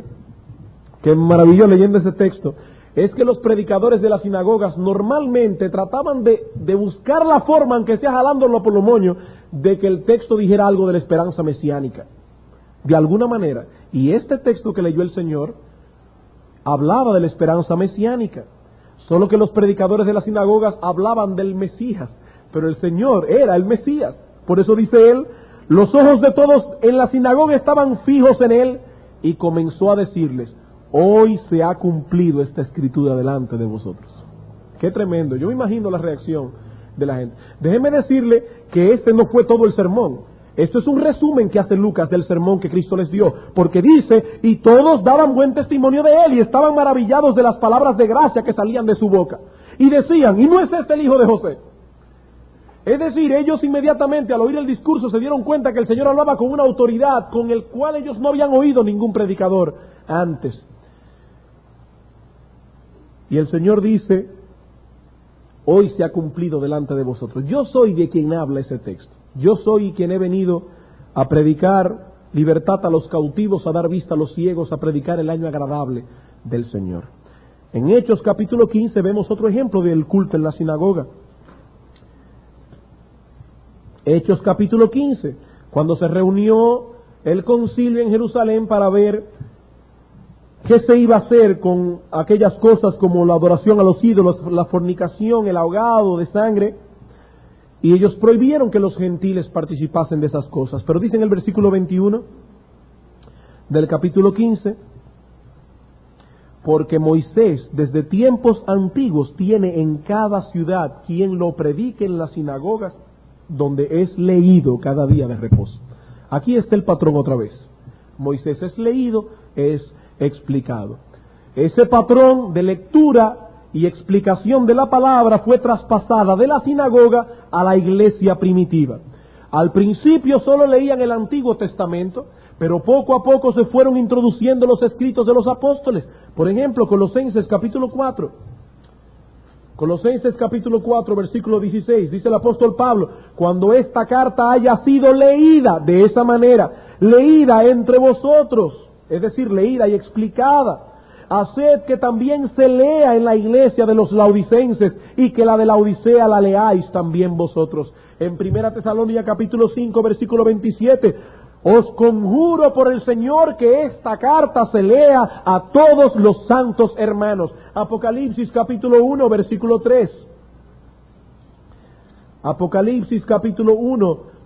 que me maravilló leyendo ese texto es que los predicadores de las sinagogas normalmente trataban de, de buscar la forma, aunque sea jalándolo por los moños, de que el texto dijera algo de la esperanza mesiánica, de alguna manera. Y este texto que leyó el Señor hablaba de la esperanza mesiánica, solo que los predicadores de las sinagogas hablaban del Mesías, pero el Señor era el Mesías. Por eso dice él: los ojos de todos en la sinagoga estaban fijos en él, y comenzó a decirles: hoy se ha cumplido esta escritura delante de vosotros. Qué tremendo. Yo me imagino la reacción de la gente. Déjeme decirle que este no fue todo el sermón. Esto es un resumen que hace Lucas del sermón que Cristo les dio, porque dice: y todos daban buen testimonio de él, y estaban maravillados de las palabras de gracia que salían de su boca. Y decían: ¿y no es este el hijo de José? Es decir, ellos inmediatamente al oír el discurso se dieron cuenta que el Señor hablaba con una autoridad con el cual ellos no habían oído ningún predicador antes. Y el Señor dice: hoy se ha cumplido delante de vosotros. Yo soy de quien habla ese texto. Yo soy quien he venido a predicar libertad a los cautivos, a dar vista a los ciegos, a predicar el año agradable del Señor. En Hechos capítulo quince vemos otro ejemplo del culto en la sinagoga. Hechos capítulo quince, cuando se reunió el concilio en Jerusalén para ver qué se iba a hacer con aquellas cosas como la adoración a los ídolos, la fornicación, el ahogado de sangre, y ellos prohibieron que los gentiles participasen de esas cosas. Pero dice en el versículo veintiuno del capítulo quince: porque Moisés desde tiempos antiguos tiene en cada ciudad quien lo predique en las sinagogas, donde es leído cada día de reposo. Aquí está el patrón otra vez. Moisés es leído, es explicado. Ese patrón de lectura y explicación de la palabra fue traspasada de la sinagoga a la iglesia primitiva. Al principio solo leían el Antiguo Testamento, pero poco a poco se fueron introduciendo los escritos de los apóstoles. Por ejemplo, Colosenses capítulo cuatro. Colosenses capítulo cuatro, versículo dieciséis, dice el apóstol Pablo: cuando esta carta haya sido leída de esa manera, leída entre vosotros, es decir, leída y explicada, haced que también se lea en la iglesia de los laodicenses, y que la de la Odisea la leáis también vosotros. En Primera Tesalónica capítulo cinco, versículo veintisiete, os conjuro por el Señor que esta carta se lea a todos los santos hermanos. Apocalipsis capítulo uno, versículo tres. Apocalipsis capítulo uno,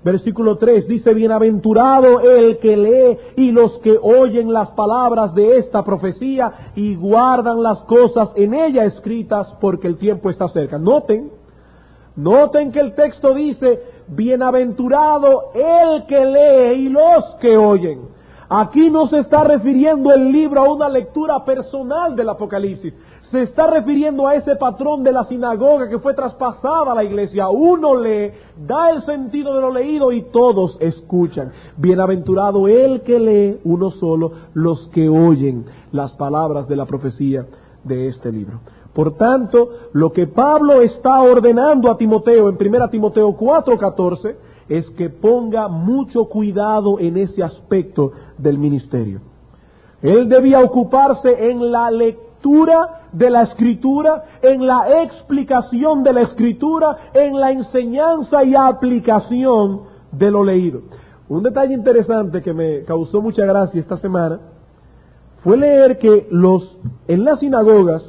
Versículo tres dice: bienaventurado el que lee y los que oyen las palabras de esta profecía y guardan las cosas en ella escritas, porque el tiempo está cerca. Noten, noten que el texto dice: bienaventurado el que lee y los que oyen. Aquí no se está refiriendo el libro a una lectura personal del Apocalipsis. Se está refiriendo a ese patrón de la sinagoga que fue traspasada a la iglesia. Uno lee, da el sentido de lo leído y todos escuchan. Bienaventurado el que lee, uno solo, los que oyen las palabras de la profecía de este libro. Por tanto, lo que Pablo está ordenando a Timoteo en primera Timoteo cuatro catorce es que ponga mucho cuidado en ese aspecto del ministerio. Él debía ocuparse en la lectura de la Escritura, en la explicación de la Escritura, en la enseñanza y aplicación de lo leído. Un detalle interesante que me causó mucha gracia esta semana fue leer que los en las sinagogas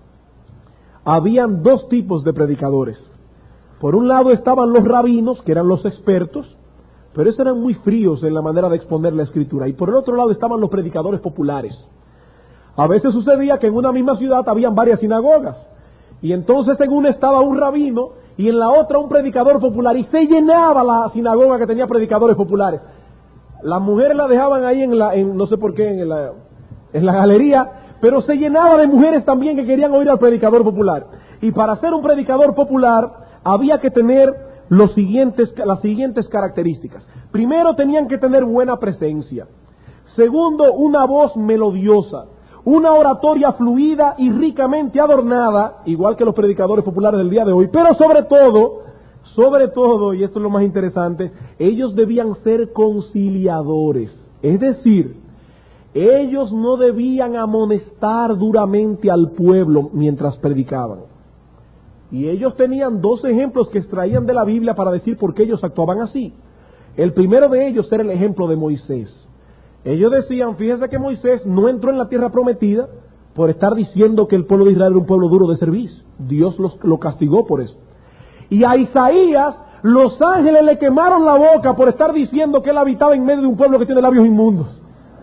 habían dos tipos de predicadores. Por un lado estaban los rabinos, que eran los expertos, pero esos eran muy fríos en la manera de exponer la Escritura. Y por el otro lado estaban los predicadores populares. A veces sucedía que en una misma ciudad habían varias sinagogas, y entonces en una estaba un rabino y en la otra un predicador popular, y se llenaba la sinagoga que tenía predicadores populares. Las mujeres la dejaban ahí en la, en, no sé por qué, en la, en la galería, pero se llenaba de mujeres también que querían oír al predicador popular. Y para ser un predicador popular había que tener los siguientes, las siguientes características. Primero, tenían que tener buena presencia. Segundo, una voz melodiosa. Una oratoria fluida y ricamente adornada, igual que los predicadores populares del día de hoy, pero sobre todo, sobre todo, y esto es lo más interesante, ellos debían ser conciliadores, es decir, ellos no debían amonestar duramente al pueblo mientras predicaban. Y ellos tenían dos ejemplos que extraían de la Biblia para decir por qué ellos actuaban así. El primero de ellos era el ejemplo de Moisés. Ellos decían, fíjense que Moisés no entró en la tierra prometida por estar diciendo que el pueblo de Israel era un pueblo duro de servicio. Dios los, lo castigó por eso. Y a Isaías, los ángeles le quemaron la boca por estar diciendo que él habitaba en medio de un pueblo que tiene labios inmundos.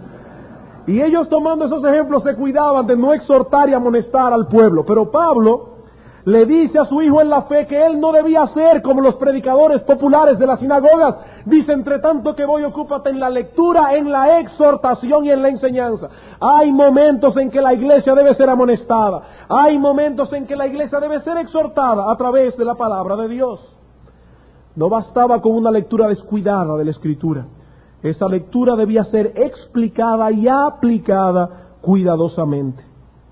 Y ellos, tomando esos ejemplos, se cuidaban de no exhortar y amonestar al pueblo. Pero Pablo le dice a su hijo en la fe que él no debía ser como los predicadores populares de las sinagogas. Dice: entre tanto que voy, ocúpate en la lectura, en la exhortación y en la enseñanza. Hay momentos en que la iglesia debe ser amonestada. Hay momentos en que la iglesia debe ser exhortada a través de la palabra de Dios. No bastaba con una lectura descuidada de la Escritura. Esa lectura debía ser explicada y aplicada cuidadosamente.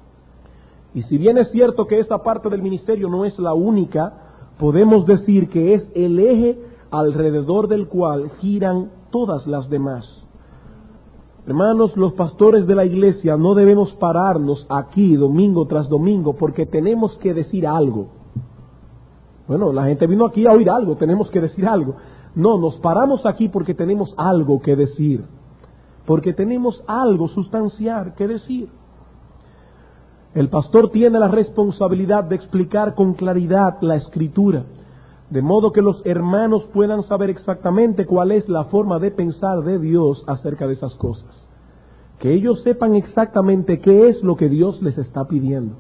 Y si bien es cierto que esa parte del ministerio no es la única, podemos decir que es el eje alrededor del cual giran todas las demás. Hermanos, los pastores de la iglesia no debemos pararnos aquí domingo tras domingo porque tenemos que decir algo. Bueno, la gente vino aquí a oír algo, tenemos que decir algo. No, nos paramos aquí porque tenemos algo que decir, porque tenemos algo sustancial que decir. El pastor tiene la responsabilidad de explicar con claridad la Escritura, de modo que los hermanos puedan saber exactamente cuál es la forma de pensar de Dios acerca de esas cosas. Que ellos sepan exactamente qué es lo que Dios les está pidiendo.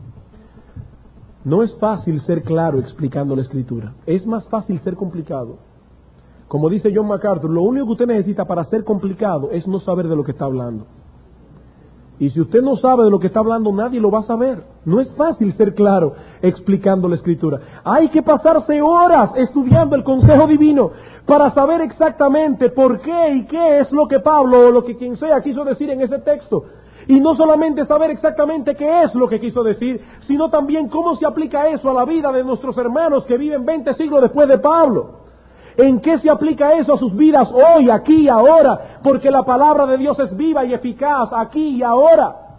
No es fácil ser claro explicando la Escritura, es más fácil ser complicado. Como dice John MacArthur, lo único que usted necesita para ser complicado es no saber de lo que está hablando. Y si usted no sabe de lo que está hablando, nadie lo va a saber. No es fácil ser claro explicando la Escritura. Hay que pasarse horas estudiando el consejo divino para saber exactamente por qué y qué es lo que Pablo o lo que quien sea quiso decir en ese texto. Y no solamente saber exactamente qué es lo que quiso decir, sino también cómo se aplica eso a la vida de nuestros hermanos que viven veinte siglos después de Pablo. ¿En qué se aplica eso a sus vidas hoy, aquí y ahora? Porque la palabra de Dios es viva y eficaz aquí y ahora.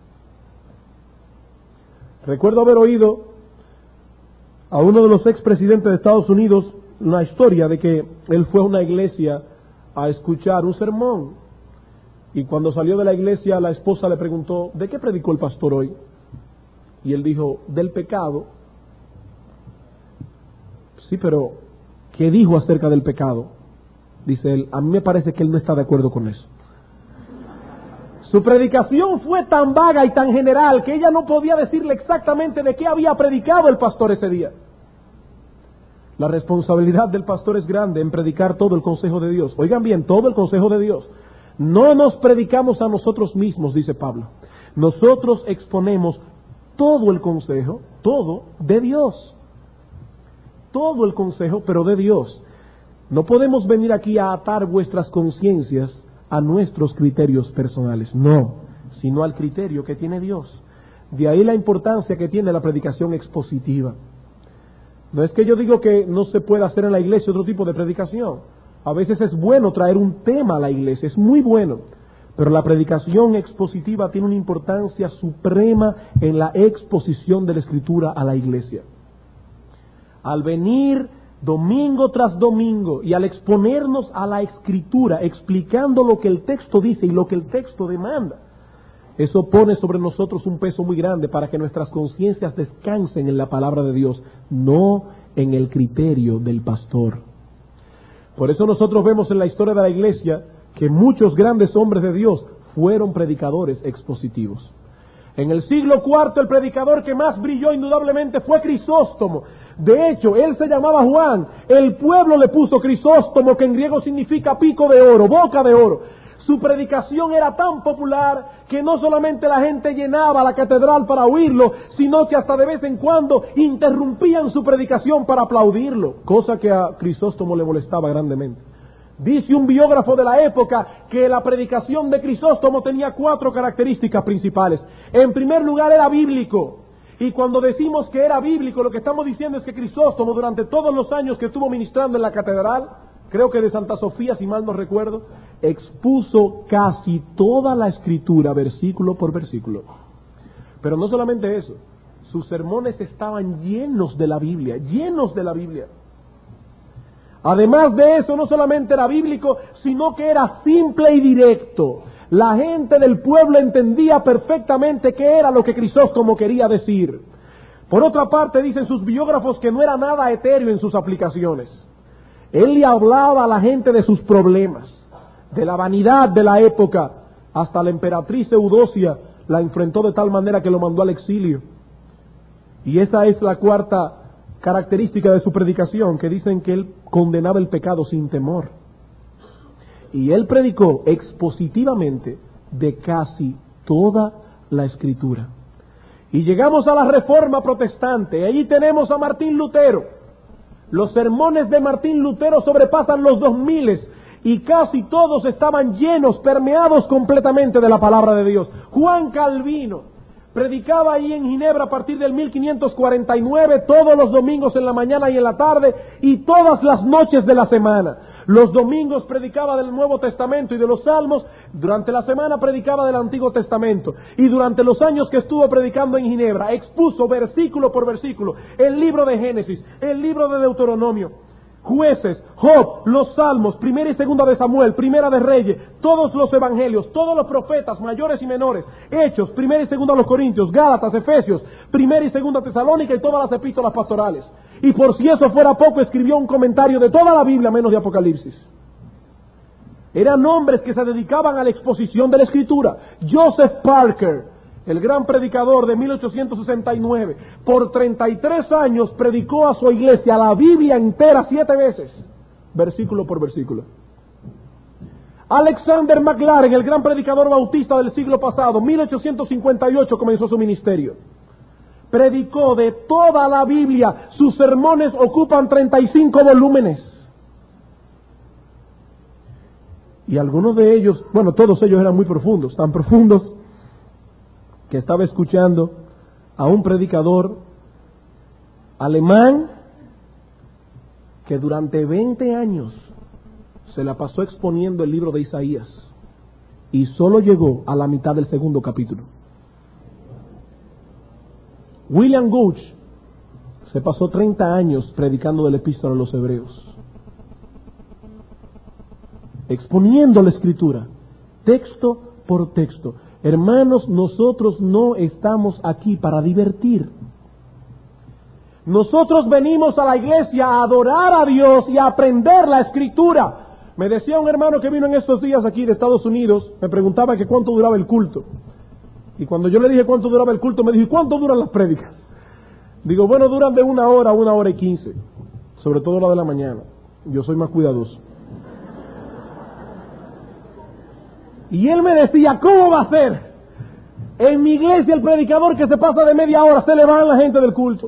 Recuerdo haber oído a uno de los expresidentes de Estados Unidos una historia de que él fue a una iglesia a escuchar un sermón. Y cuando salió de la iglesia, la esposa le preguntó: ¿de qué predicó el pastor hoy? Y él dijo: del pecado. Sí, pero ¿qué dijo acerca del pecado? Dice él, a mí me parece que él no está de acuerdo con eso. Su predicación fue tan vaga y tan general que ella no podía decirle exactamente de qué había predicado el pastor ese día. La responsabilidad del pastor es grande en predicar todo el consejo de Dios. Oigan bien, todo el consejo de Dios. No nos predicamos a nosotros mismos, dice Pablo. Nosotros exponemos todo el consejo, todo de Dios. Todo el consejo, pero de Dios. No podemos venir aquí a atar vuestras conciencias a nuestros criterios personales, no, sino al criterio que tiene Dios. De ahí la importancia que tiene la predicación expositiva. No es que yo digo que no se pueda hacer en la iglesia otro tipo de predicación. A veces es bueno traer un tema a la iglesia, es muy bueno, pero la predicación expositiva tiene una importancia suprema en la exposición de la Escritura a la iglesia. Al venir domingo tras domingo y al exponernos a la Escritura, explicando lo que el texto dice y lo que el texto demanda, eso pone sobre nosotros un peso muy grande para que nuestras conciencias descansen en la palabra de Dios, no en el criterio del pastor. Por eso nosotros vemos en la historia de la iglesia que muchos grandes hombres de Dios fueron predicadores expositivos. En el siglo cuarto el predicador que más brilló indudablemente fue Crisóstomo. De hecho, él se llamaba Juan. El pueblo le puso Crisóstomo, que en griego significa pico de oro, boca de oro. Su predicación era tan popular que no solamente la gente llenaba la catedral para oírlo, sino que hasta de vez en cuando interrumpían su predicación para aplaudirlo, cosa que a Crisóstomo le molestaba grandemente. Dice un biógrafo de la época que la predicación de Crisóstomo tenía cuatro características principales. En primer lugar, era bíblico. Y cuando decimos que era bíblico, lo que estamos diciendo es que Crisóstomo, durante todos los años que estuvo ministrando en la catedral, creo que de Santa Sofía, si mal no recuerdo, expuso casi toda la Escritura, versículo por versículo. Pero no solamente eso, sus sermones estaban llenos de la Biblia, llenos de la Biblia. Además de eso, no solamente era bíblico, sino que era simple y directo. La gente del pueblo entendía perfectamente qué era lo que Crisóstomo quería decir. Por otra parte, dicen sus biógrafos que no era nada etéreo en sus aplicaciones. Él le hablaba a la gente de sus problemas, de la vanidad de la época. Hasta la emperatriz Eudocia la enfrentó de tal manera que lo mandó al exilio. Y esa es la cuarta característica de su predicación, que dicen que él condenaba el pecado sin temor. Y él predicó expositivamente de casi toda la Escritura. Y llegamos a la Reforma Protestante. Allí tenemos a Martín Lutero. Los sermones de Martín Lutero sobrepasan los dos miles y casi todos estaban llenos, permeados completamente de la palabra de Dios. Juan Calvino predicaba ahí en Ginebra a partir del mil quinientos cuarenta y nueve, todos los domingos en la mañana y en la tarde, y todas las noches de la semana. Los domingos predicaba del Nuevo Testamento y de los Salmos, durante la semana predicaba del Antiguo Testamento, y durante los años que estuvo predicando en Ginebra, expuso versículo por versículo el libro de Génesis, el libro de Deuteronomio, Jueces, Job, los Salmos, Primera y Segunda de Samuel, Primera de Reyes, todos los Evangelios, todos los profetas, mayores y menores, Hechos, Primera y Segunda de los Corintios, Gálatas, Efesios, Primera y Segunda Tesalónica y todas las epístolas pastorales. Y por si eso fuera poco, escribió un comentario de toda la Biblia menos de Apocalipsis. Eran hombres que se dedicaban a la exposición de la Escritura. Joseph Parker, el gran predicador de mil ochocientos sesenta y nueve, por treinta y tres años predicó a su iglesia la Biblia entera siete veces, versículo por versículo. Alexander McLaren, el gran predicador bautista del siglo pasado, mil ochocientos cincuenta y ocho comenzó su ministerio. Predicó de toda la Biblia, sus sermones ocupan treinta y cinco volúmenes. Y algunos de ellos, bueno, todos ellos eran muy profundos, tan profundos que estaba escuchando a un predicador alemán que durante veinte años se la pasó exponiendo el libro de Isaías y solo llegó a la mitad del segundo capítulo. William Gooch se pasó treinta años predicando del epístola a los hebreos, exponiendo la Escritura, texto por texto. Hermanos, nosotros no estamos aquí para divertir. Nosotros venimos a la iglesia a adorar a Dios y a aprender la Escritura. Me decía un hermano que vino en estos días aquí de Estados Unidos, me preguntaba que cuánto duraba el culto. Y cuando yo le dije cuánto duraba el culto, me dijo, ¿y cuánto duran las prédicas? Digo, bueno, duran de una hora a una hora y quince, sobre todo la de la mañana. Yo soy más cuidadoso. Y él me decía, ¿cómo va a ser? En mi iglesia el predicador que se pasa de media hora, se le van la gente del culto.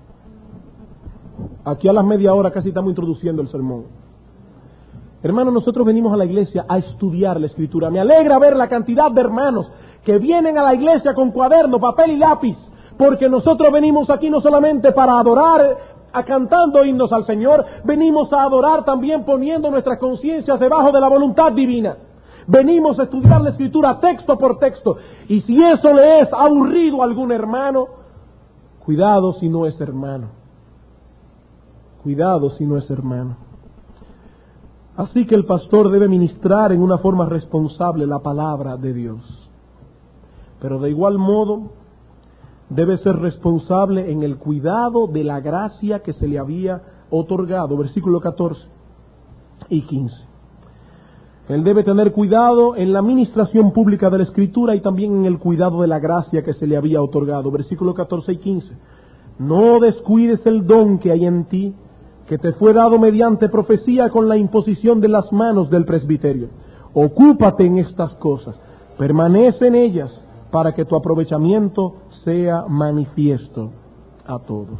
Aquí a las media hora casi estamos introduciendo el sermón. Hermanos, nosotros venimos a la iglesia a estudiar la Escritura. Me alegra ver la cantidad de hermanos que vienen a la iglesia con cuaderno, papel y lápiz, porque nosotros venimos aquí no solamente para adorar, a cantando himnos al Señor, venimos a adorar también poniendo nuestras conciencias debajo de la voluntad divina. Venimos a estudiar la Escritura texto por texto, y si eso le es aburrido a algún hermano, cuidado si no es hermano. Cuidado si no es hermano. Así que el pastor debe ministrar en una forma responsable la palabra de Dios. Pero de igual modo, debe ser responsable en el cuidado de la gracia que se le había otorgado. Versículo catorce y quince. Él debe tener cuidado en la ministración pública de la Escritura y también en el cuidado de la gracia que se le había otorgado. Versículo catorce y quince. No descuides el don que hay en ti, que te fue dado mediante profecía con la imposición de las manos del presbiterio. Ocúpate en estas cosas, permanece en ellas, para que tu aprovechamiento sea manifiesto a todos.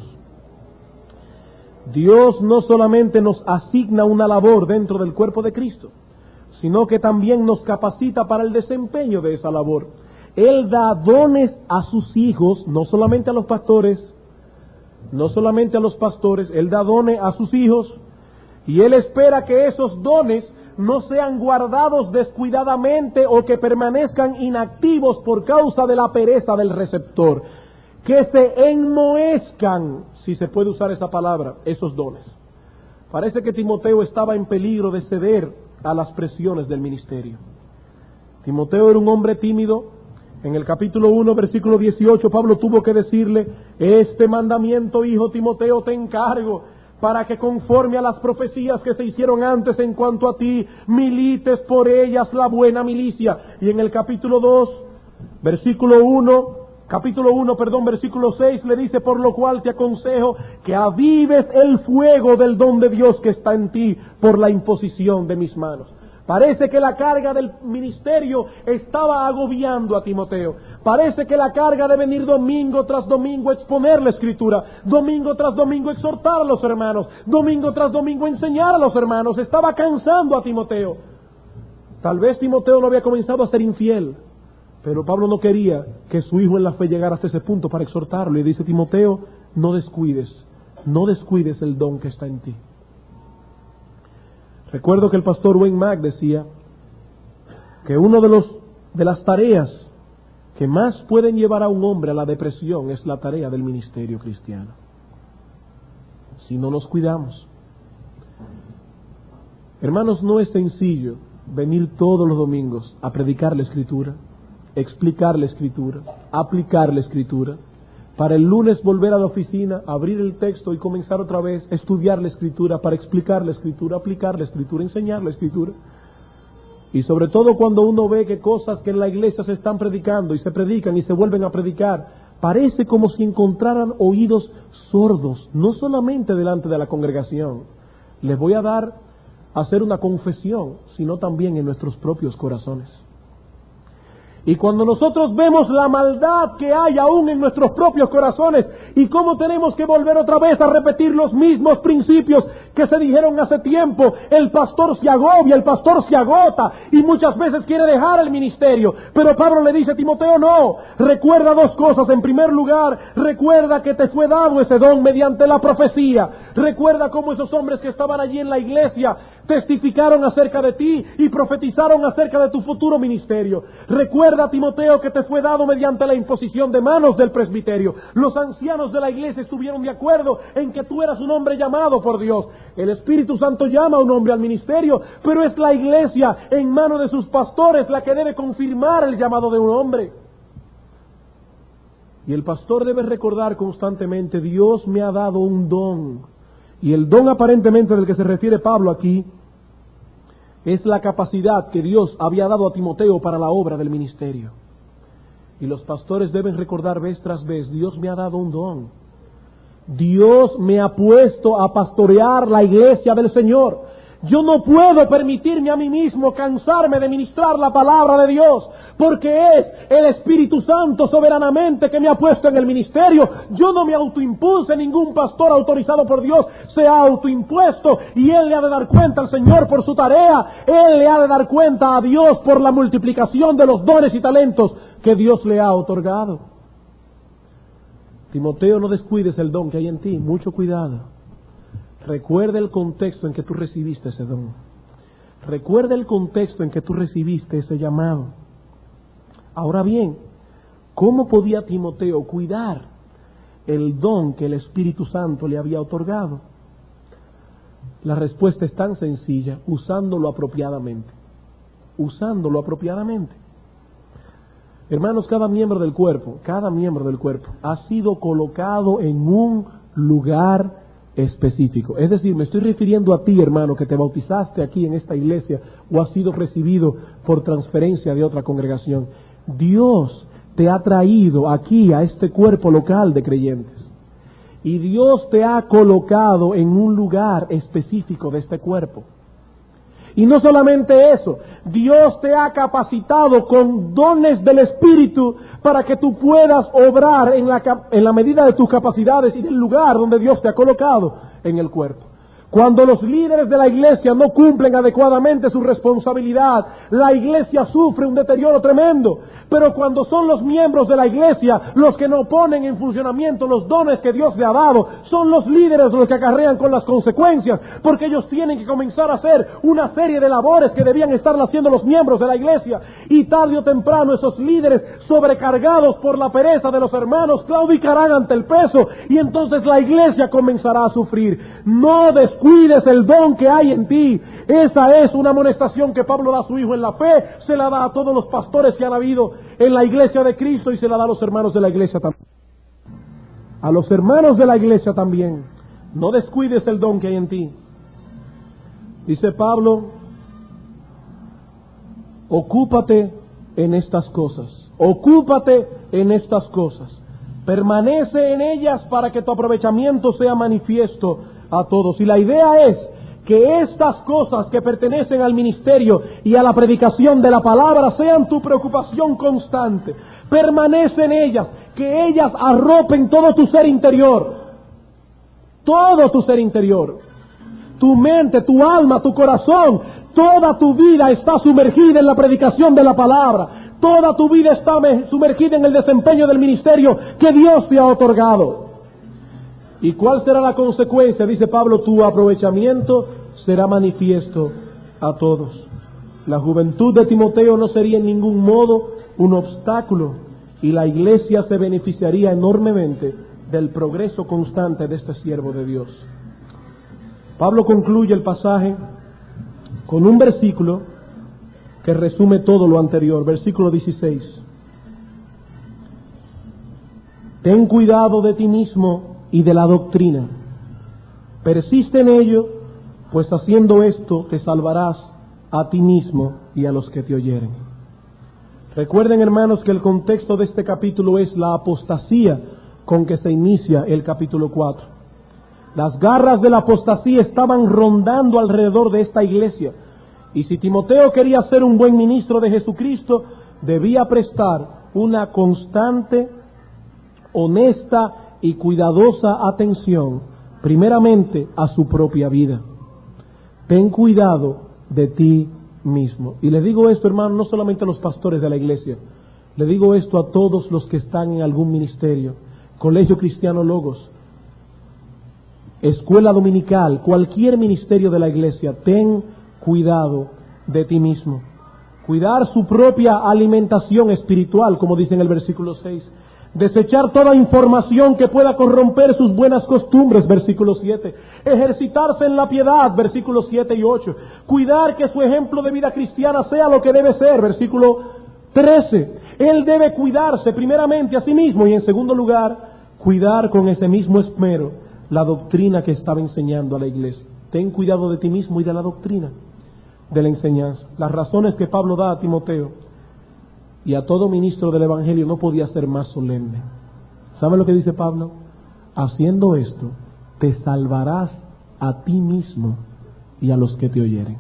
Dios no solamente nos asigna una labor dentro del cuerpo de Cristo, sino que también nos capacita para el desempeño de esa labor. Él da dones a sus hijos, no solamente a los pastores, no solamente a los pastores, Él da dones a sus hijos, y Él espera que esos dones no sean guardados descuidadamente o que permanezcan inactivos por causa de la pereza del receptor, que se enmohezcan, si se puede usar esa palabra, esos dones. Parece que Timoteo estaba en peligro de ceder a las presiones del ministerio. Timoteo era un hombre tímido. En el capítulo uno, versículo dieciocho, Pablo tuvo que decirle, este mandamiento, hijo Timoteo, te encargo, para que conforme a las profecías que se hicieron antes en cuanto a ti, milites por ellas la buena milicia. Y en el capítulo dos, versículo uno, capítulo uno, perdón, versículo seis, le dice, por lo cual te aconsejo que avives el fuego del don de Dios que está en ti por la imposición de mis manos. Parece que la carga del ministerio estaba agobiando a Timoteo. Parece que la carga de venir domingo tras domingo a exponer la Escritura, domingo tras domingo exhortar a los hermanos, domingo tras domingo enseñar a los hermanos, estaba cansando a Timoteo. Tal vez Timoteo no había comenzado a ser infiel, pero Pablo no quería que su hijo en la fe llegara hasta ese punto para exhortarlo. Y dice, Timoteo, no descuides, no descuides el don que está en ti. Recuerdo que el pastor Wayne Mack decía que uno de los de las tareas que más pueden llevar a un hombre a la depresión es la tarea del ministerio cristiano. Si no nos cuidamos. Hermanos, no es sencillo venir todos los domingos a predicar la Escritura, explicar la Escritura, aplicar la Escritura, para el lunes volver a la oficina, abrir el texto y comenzar otra vez a estudiar la Escritura, para explicar la Escritura, aplicar la Escritura, enseñar la Escritura. Y sobre todo cuando uno ve que cosas que en la iglesia se están predicando y se predican y se vuelven a predicar, parece como si encontraran oídos sordos, no solamente delante de la congregación. Les voy a dar a hacer una confesión, sino también en nuestros propios corazones. Y cuando nosotros vemos la maldad que hay aún en nuestros propios corazones y cómo tenemos que volver otra vez a repetir los mismos principios que se dijeron hace tiempo, el pastor se agobia, el pastor se agota y muchas veces quiere dejar el ministerio. Pero Pablo le dice a Timoteo, no, recuerda dos cosas. En primer lugar, recuerda que te fue dado ese don mediante la profecía. Recuerda cómo esos hombres que estaban allí en la iglesia testificaron acerca de ti y profetizaron acerca de tu futuro ministerio. Recuerda, Timoteo, que te fue dado mediante la imposición de manos del presbiterio. Los ancianos de la iglesia estuvieron de acuerdo en que tú eras un hombre llamado por Dios. El Espíritu Santo llama a un hombre al ministerio, pero es la iglesia en manos de sus pastores la que debe confirmar el llamado de un hombre. Y el pastor debe recordar constantemente, Dios me ha dado un don. Y el don aparentemente del que se refiere Pablo aquí es la capacidad que Dios había dado a Timoteo para la obra del ministerio. Y los pastores deben recordar vez tras vez, Dios me ha dado un don. Dios me ha puesto a pastorear la iglesia del Señor. Yo no puedo permitirme a mí mismo cansarme de ministrar la palabra de Dios, porque es el Espíritu Santo soberanamente que me ha puesto en el ministerio. Yo no me autoimpulse, ningún pastor autorizado por Dios se ha autoimpuesto, y él le ha de dar cuenta al Señor por su tarea. Él le ha de dar cuenta a Dios por la multiplicación de los dones y talentos que Dios le ha otorgado. Timoteo, no descuides el don que hay en ti, mucho cuidado. Recuerda el contexto en que tú recibiste ese don. Recuerda el contexto en que tú recibiste ese llamado. Ahora bien, ¿cómo podía Timoteo cuidar el don que el Espíritu Santo le había otorgado? La respuesta es tan sencilla: usándolo apropiadamente. Usándolo apropiadamente. Hermanos, cada miembro del cuerpo, cada miembro del cuerpo ha sido colocado en un lugar específico. Es decir, me estoy refiriendo a ti, hermano, que te bautizaste aquí en esta iglesia o has sido recibido por transferencia de otra congregación. Dios te ha traído aquí a este cuerpo local de creyentes y Dios te ha colocado en un lugar específico de este cuerpo. Y no solamente eso, Dios te ha capacitado con dones del Espíritu para que tú puedas obrar en la, en la medida de tus capacidades y del lugar donde Dios te ha colocado en el cuerpo. Cuando los líderes de la iglesia no cumplen adecuadamente su responsabilidad, la iglesia sufre un deterioro tremendo. Pero cuando son los miembros de la iglesia los que no ponen en funcionamiento los dones que Dios le ha dado, son los líderes los que acarrean con las consecuencias, porque ellos tienen que comenzar a hacer una serie de labores que debían estar haciendo los miembros de la iglesia. Y tarde o temprano esos líderes, sobrecargados por la pereza de los hermanos, claudicarán ante el peso, y entonces la iglesia comenzará a sufrir. No descuides el don que hay en ti. Esa es una amonestación que Pablo da a su hijo en la fe, se la da a todos los pastores que han habido en la iglesia de Cristo y se la da a los hermanos de la iglesia también. A los hermanos de la iglesia también. No descuides el don que hay en ti. Dice Pablo, ocúpate en estas cosas. Ocúpate en estas cosas. Permanece en ellas para que tu aprovechamiento sea manifiesto a todos. Y la idea es que estas cosas que pertenecen al ministerio y a la predicación de la palabra sean tu preocupación constante. Permanece en ellas, que ellas arropen todo tu ser interior, todo tu ser interior, tu mente, tu alma, tu corazón, toda tu vida está sumergida en la predicación de la palabra, toda tu vida está sumergida en el desempeño del ministerio que Dios te ha otorgado. ¿Y cuál será la consecuencia? Dice Pablo, tu aprovechamiento será manifiesto a todos. La juventud de Timoteo no sería en ningún modo un obstáculo y la iglesia se beneficiaría enormemente del progreso constante de este siervo de Dios. Pablo concluye el pasaje con un versículo que resume todo lo anterior, versículo dieciséis. Ten cuidado de ti mismo y de la doctrina. Persiste en ello, pues haciendo esto te salvarás a ti mismo y a los que te oyeren. Recuerden, hermanos, que el contexto de este capítulo es la apostasía con que se inicia el capítulo cuatro. Las garras de la apostasía estaban rondando alrededor de esta iglesia, y si Timoteo quería ser un buen ministro de Jesucristo, debía prestar una constante, honesta y cuidadosa atención, primeramente a su propia vida. Ten cuidado de ti mismo. Y le digo esto, hermano, no solamente a los pastores de la iglesia, le digo esto a todos los que están en algún ministerio, Colegio Cristiano Logos, escuela dominical, cualquier ministerio de la iglesia. Ten cuidado de ti mismo. Cuidar su propia alimentación espiritual, como dice en el versículo seis. Desechar toda información que pueda corromper sus buenas costumbres, versículo siete. Ejercitarse en la piedad, versículos siete y ocho. Cuidar que su ejemplo de vida cristiana sea lo que debe ser, versículo trece. Él debe cuidarse primeramente a sí mismo y en segundo lugar, cuidar con ese mismo esmero la doctrina que estaba enseñando a la iglesia. Ten cuidado de ti mismo y de la doctrina. de la enseñanza. Las razones que Pablo da a Timoteo y a todo ministro del Evangelio no podía ser más solemne. ¿Sabe lo que dice Pablo? Haciendo esto, te salvarás a ti mismo y a los que te oyeren.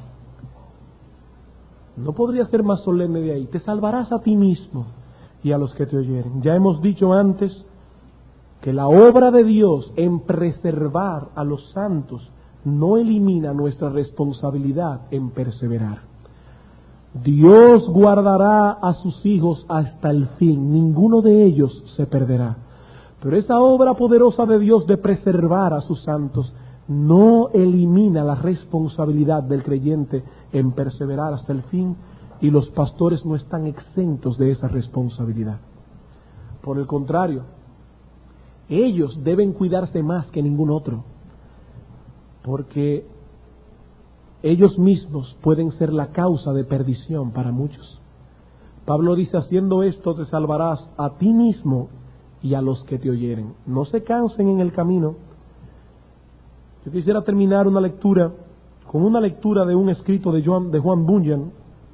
No podría ser más solemne de ahí. Te salvarás a ti mismo y a los que te oyeren. Ya hemos dicho antes que la obra de Dios en preservar a los santos no elimina nuestra responsabilidad en perseverar. Dios guardará a sus hijos hasta el fin, ninguno de ellos se perderá. Pero esa obra poderosa de Dios de preservar a sus santos no elimina la responsabilidad del creyente en perseverar hasta el fin, y los pastores no están exentos de esa responsabilidad. Por el contrario, ellos deben cuidarse más que ningún otro, porque ellos mismos pueden ser la causa de perdición para muchos. Pablo dice, haciendo esto te salvarás a ti mismo y a los que te oyeren. No se cansen en el camino. Yo quisiera terminar una lectura con una lectura de un escrito de Juan, de Juan Bunyan,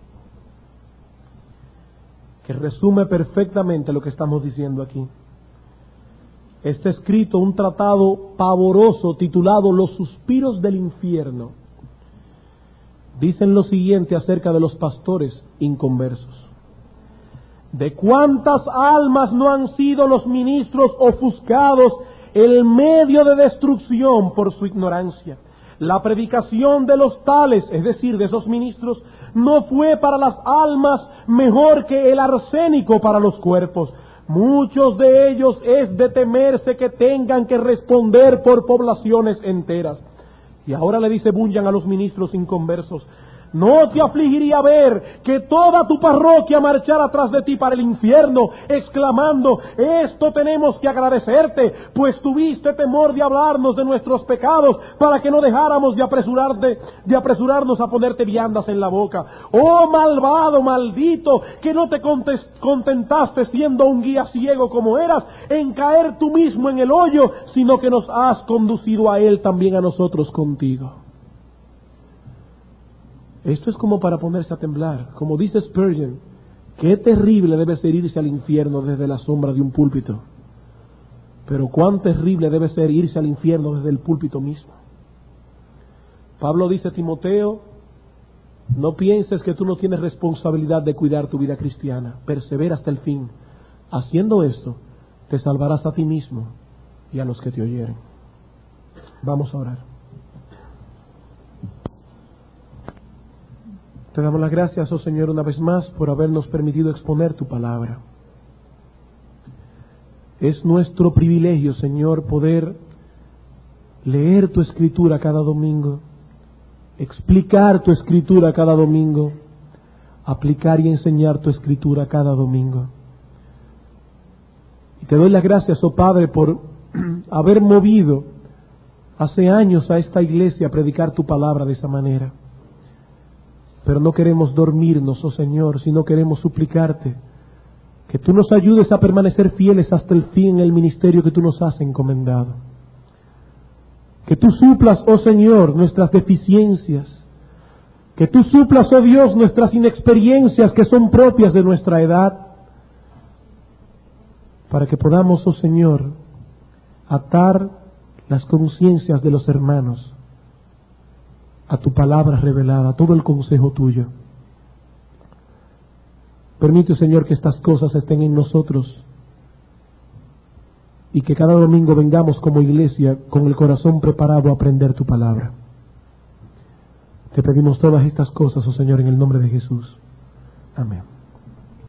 que resume perfectamente lo que estamos diciendo aquí. Este escrito, un tratado pavoroso titulado Los suspiros del infierno, dicen lo siguiente acerca de los pastores inconversos. ¿De cuántas almas no han sido los ministros ofuscados el medio de destrucción por su ignorancia? La predicación de los tales, es decir, de esos ministros, no fue para las almas mejor que el arsénico para los cuerpos. Muchos de ellos es de temerse que tengan que responder por poblaciones enteras. Y ahora le dice Bunyan a los ministros inconversos: ¿no te afligiría ver que toda tu parroquia marchara tras de ti para el infierno, exclamando, esto tenemos que agradecerte, pues tuviste temor de hablarnos de nuestros pecados, para que no dejáramos de apresurarte, de apresurarnos a ponerte viandas en la boca? Oh malvado, maldito, que no te contentaste siendo un guía ciego como eras, en caer tú mismo en el hoyo, sino que nos has conducido a él también a nosotros contigo. Esto es como para ponerse a temblar. Como dice Spurgeon, qué terrible debe ser irse al infierno desde la sombra de un púlpito. Pero cuán terrible debe ser irse al infierno desde el púlpito mismo. Pablo dice a Timoteo, no pienses que tú no tienes responsabilidad de cuidar tu vida cristiana. Persevera hasta el fin. Haciendo esto, te salvarás a ti mismo y a los que te oyeren. Vamos a orar. Te damos las gracias, oh Señor, una vez más por habernos permitido exponer tu palabra. Es nuestro privilegio, Señor, poder leer tu escritura cada domingo, explicar tu escritura cada domingo, aplicar y enseñar tu escritura cada domingo. Y te doy las gracias, oh Padre, por haber movido hace años a esta iglesia a predicar tu palabra de esa manera. Pero no queremos dormirnos, oh Señor, sino queremos suplicarte que tú nos ayudes a permanecer fieles hasta el fin en el ministerio que tú nos has encomendado. Que tú suplas, oh Señor, nuestras deficiencias. Que tú suplas, oh Dios, nuestras inexperiencias que son propias de nuestra edad. Para que podamos, oh Señor, atar las conciencias de los hermanos a tu palabra revelada, a todo el consejo tuyo. Permite, Señor, que estas cosas estén en nosotros y que cada domingo vengamos como iglesia con el corazón preparado a aprender tu palabra. Te pedimos todas estas cosas, oh Señor, en el nombre de Jesús. Amén.